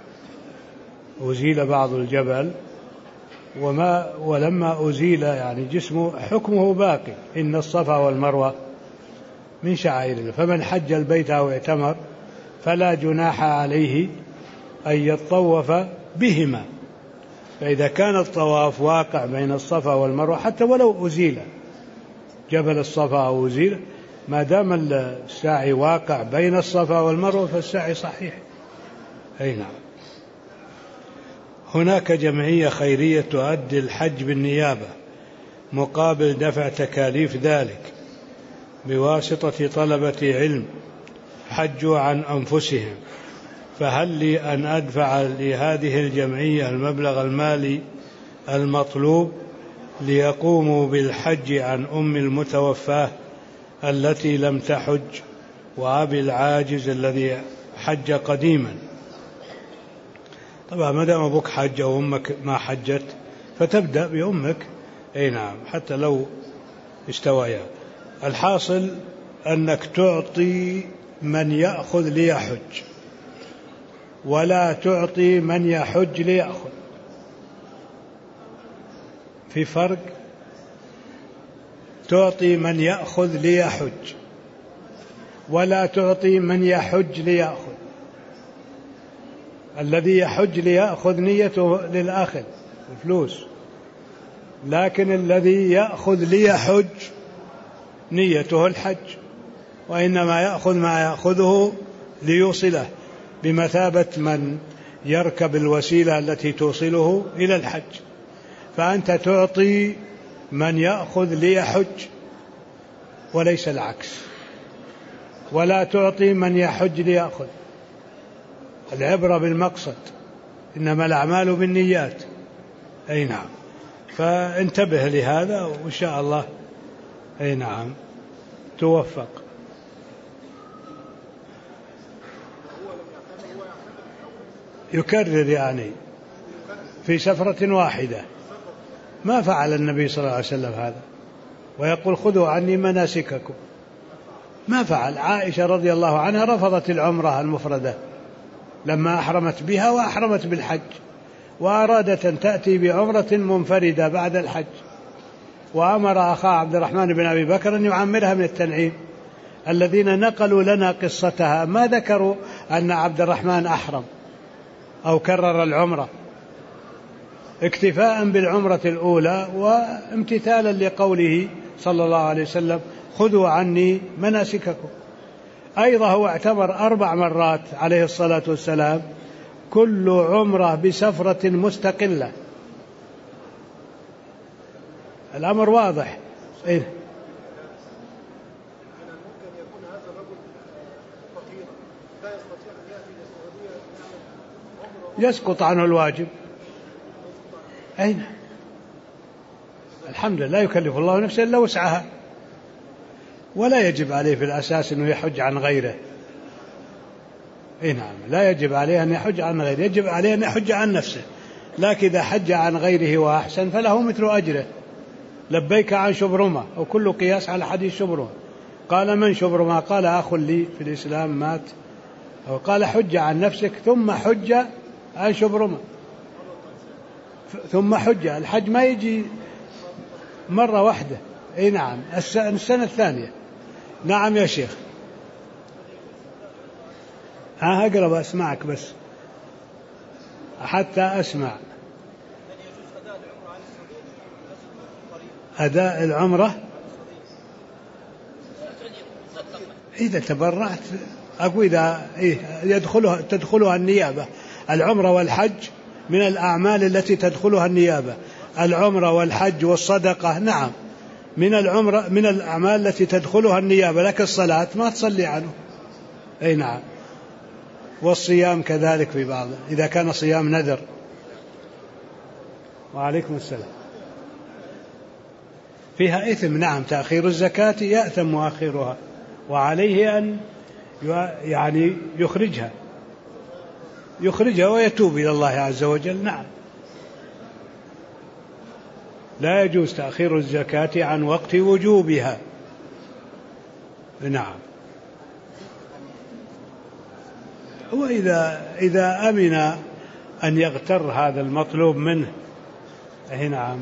أزيل بعض الجبل وما ولما أزيل يعني جسمه حكمه باقي، إن الصفا والمروة من شعائر الله، فمن حج البيت أو اعتمر فلا جناح عليه أن يطوف بهما. فإذا كان الطواف واقع بين الصفا والمروة حتى ولو أزيل جبل الصفا أو أزيل، ما دام السعي واقع بين الصفا والمروة فالسعي صحيح. أي نعم. هناك جمعية خيرية تؤدي الحج بالنيابة مقابل دفع تكاليف ذلك بواسطة طلبة علم حجوا عن أنفسهم، فهل لي أن أدفع لهذه الجمعية المبلغ المالي المطلوب ليقوموا بالحج عن أم المتوفاة التي لم تحج وأبي العاجز الذي حج قديما؟ طبعا ما دام أبوك حج أو أمك ما حجت فتبدأ بأمك. أي نعم، حتى لو استويا. الحاصل أنك تعطي من يأخذ ليحج ولا تعطي من يحج ليأخذ، في فرق. تعطي من يأخذ ليحج ولا تعطي من يحج ليأخذ. الذي يحج ليأخذ نيته للأخذ الفلوس، لكن الذي يأخذ ليحج نيته الحج، وإنما يأخذ ما يأخذه ليوصله، بمثابة من يركب الوسيلة التي توصله إلى الحج. فأنت تعطي من يأخذ ليحج وليس العكس، ولا تعطي من يحج ليأخذ. العبرة بالمقصد، إنما الأعمال بالنيات. أي نعم، فانتبه لهذا وإن شاء الله أي نعم توفق. يكرر يعني في سفرة واحدة. ما فعل النبي صلى الله عليه وسلم هذا، ويقول خذوا عني مناسككم، ما فعل. عائشة رضي الله عنها رفضت العمرة المفردة لما أحرمت بها وأحرمت بالحج، وأرادت أن تأتي بعمرة منفردة بعد الحج، وأمر أخاه عبد الرحمن بن أبي بكر أن يعمرها من التنعيم. الذين نقلوا لنا قصتها ما ذكروا أن عبد الرحمن أحرم أو كرر العمرة، اكتفاء بالعمرة الأولى وامتثالا لقوله صلى الله عليه وسلم خذوا عني مناسككم. أيضا هو اعتمر أربع مرات عليه الصلاة والسلام، كل عمرة بسفرة مستقلة. الأمر واضح. إيه؟ يسقط عنه الواجب. أين؟ الحمد لله لا يكلف الله نفسا إلا وسعها، ولا يجب عليه في الأساس أنه يحج عن غيره. إيه نعم، لا يجب عليه أن يحج عن غيره، يجب عليه أن يحج عن نفسه، لكن إذا حج عن غيره وأحسن فله مثل أجره. لبيك عن شبرمة، وكل قياس على حديث شبرمة. قال من شبرمة؟ قال أخ لي في الإسلام مات. أو قال حج عن نفسك ثم حج عن شبرمة ثم حج. الحج ما يجي مرة واحدة. اي نعم، السنة الثانية. نعم يا شيخ. ها أقرب أسمعك بس حتى أسمع. أداء العمرة إذا تبرعت، أقول إذا إيه يدخلها تدخلها النيابة. العمرة والحج من الأعمال التي تدخلها النيابة. العمرة والحج والصدقة نعم من العمرة من الأعمال التي تدخلها النيابة، لك الصلاة ما تصلي عنه. أي نعم. والصيام كذلك في بعض إذا كان صيام نذر. وعليكم السلام. فيها إثم نعم، تأخير الزكاة يأثم مؤخرها، وعليه أن يعني يخرجها يخرجها ويتوب إلى الله عز وجل. نعم، لا يجوز تأخير الزكاة عن وقت وجوبها. نعم. وإذا إذا أمن أن يغتر هذا المطلوب منه، نعم،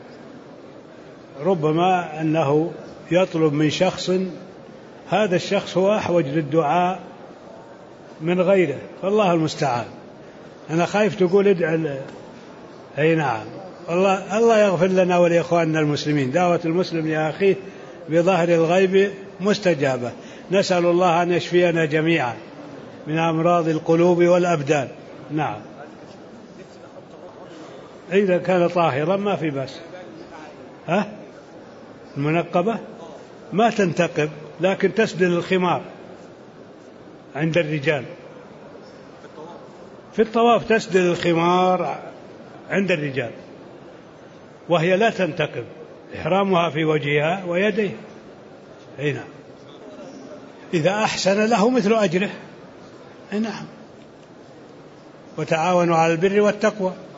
ربما أنه يطلب من شخص، هذا الشخص هو أحوج للدعاء من غيره، فالله المستعان. أنا خايف تقول ادعى. أي نعم، الله الله يغفر لنا ولإخواننا المسلمين. دعوة المسلم يا أخي بظهر الغيب مستجابة. نسأل الله أن يشفينا جميعا من أمراض القلوب والأبدان. نعم، إذا كان طاهرا ما في بس. ها؟ المنقبة ما تنتقب، لكن تسدل الخمار عند الرجال. في الطواف تسدل الخمار عند الرجال، وهي لا تنتقب، إحرامها في وجهها ويديه. نعم، إذا أحسن له مثل أجره. نعم، وتعاونوا على البر والتقوى.